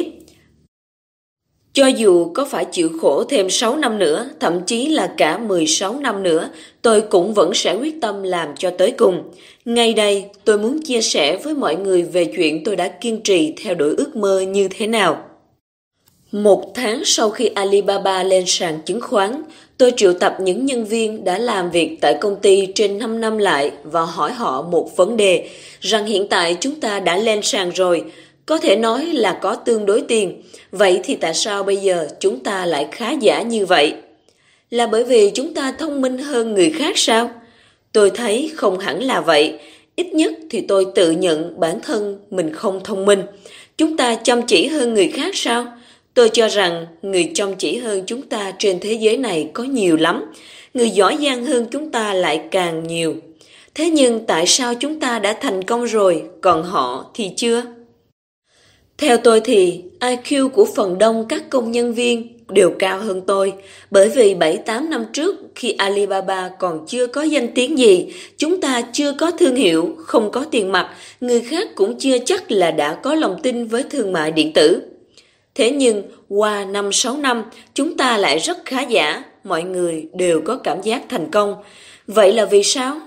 Cho dù có phải chịu khổ thêm sáu năm nữa, thậm chí là cả mười sáu năm nữa, tôi cũng vẫn sẽ quyết tâm làm cho tới cùng. Ngay đây, tôi muốn chia sẻ với mọi người về chuyện tôi đã kiên trì theo đuổi ước mơ như thế nào. Một tháng sau khi Alibaba lên sàn chứng khoán, tôi triệu tập những nhân viên đã làm việc tại công ty trên năm năm lại và hỏi họ một vấn đề, rằng hiện tại chúng ta đã lên sàn rồi, có thể nói là có tương đối tiền. Vậy thì tại sao bây giờ chúng ta lại khá giả như vậy? Là bởi vì chúng ta thông minh hơn người khác sao? Tôi thấy không hẳn là vậy. Ít nhất thì tôi tự nhận bản thân mình không thông minh. Chúng ta chăm chỉ hơn người khác sao? Tôi cho rằng người chăm chỉ hơn chúng ta trên thế giới này có nhiều lắm. Người giỏi giang hơn chúng ta lại càng nhiều. Thế nhưng tại sao chúng ta đã thành công rồi, còn họ thì chưa? Theo tôi thì i kiu của phần đông các công nhân viên đều cao hơn tôi, bởi vì bảy tám năm trước khi Alibaba còn chưa có danh tiếng gì, chúng ta chưa có thương hiệu, không có tiền mặt, người khác cũng chưa chắc là đã có lòng tin với thương mại điện tử. Thế nhưng qua năm sáu năm, chúng ta lại rất khá giả, mọi người đều có cảm giác thành công. Vậy là vì sao?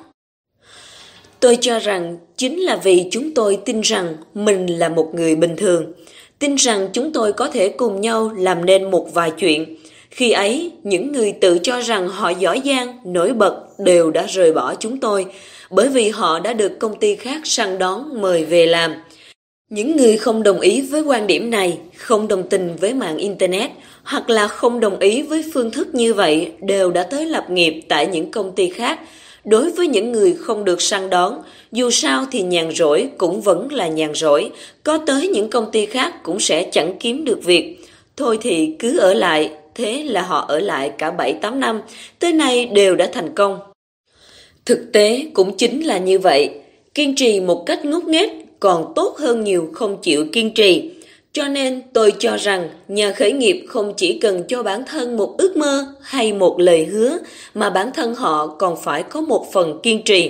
Tôi cho rằng chính là vì chúng tôi tin rằng mình là một người bình thường, tin rằng chúng tôi có thể cùng nhau làm nên một vài chuyện. Khi ấy, những người tự cho rằng họ giỏi giang, nổi bật đều đã rời bỏ chúng tôi, bởi vì họ đã được công ty khác săn đón mời về làm. Những người không đồng ý với quan điểm này, không đồng tình với mạng Internet, hoặc là không đồng ý với phương thức như vậy đều đã tới lập nghiệp tại những công ty khác. Đối với những người không được săn đón, dù sao thì nhàn rỗi cũng vẫn là nhàn rỗi, có tới những công ty khác cũng sẽ chẳng kiếm được việc. Thôi thì cứ ở lại, thế là họ ở lại cả bảy tám năm, tới nay đều đã thành công. Thực tế cũng chính là như vậy, kiên trì một cách ngốc nghếch còn tốt hơn nhiều không chịu kiên trì. Cho nên tôi cho rằng nhà khởi nghiệp không chỉ cần cho bản thân một ước mơ hay một lời hứa, mà bản thân họ còn phải có một phần kiên trì.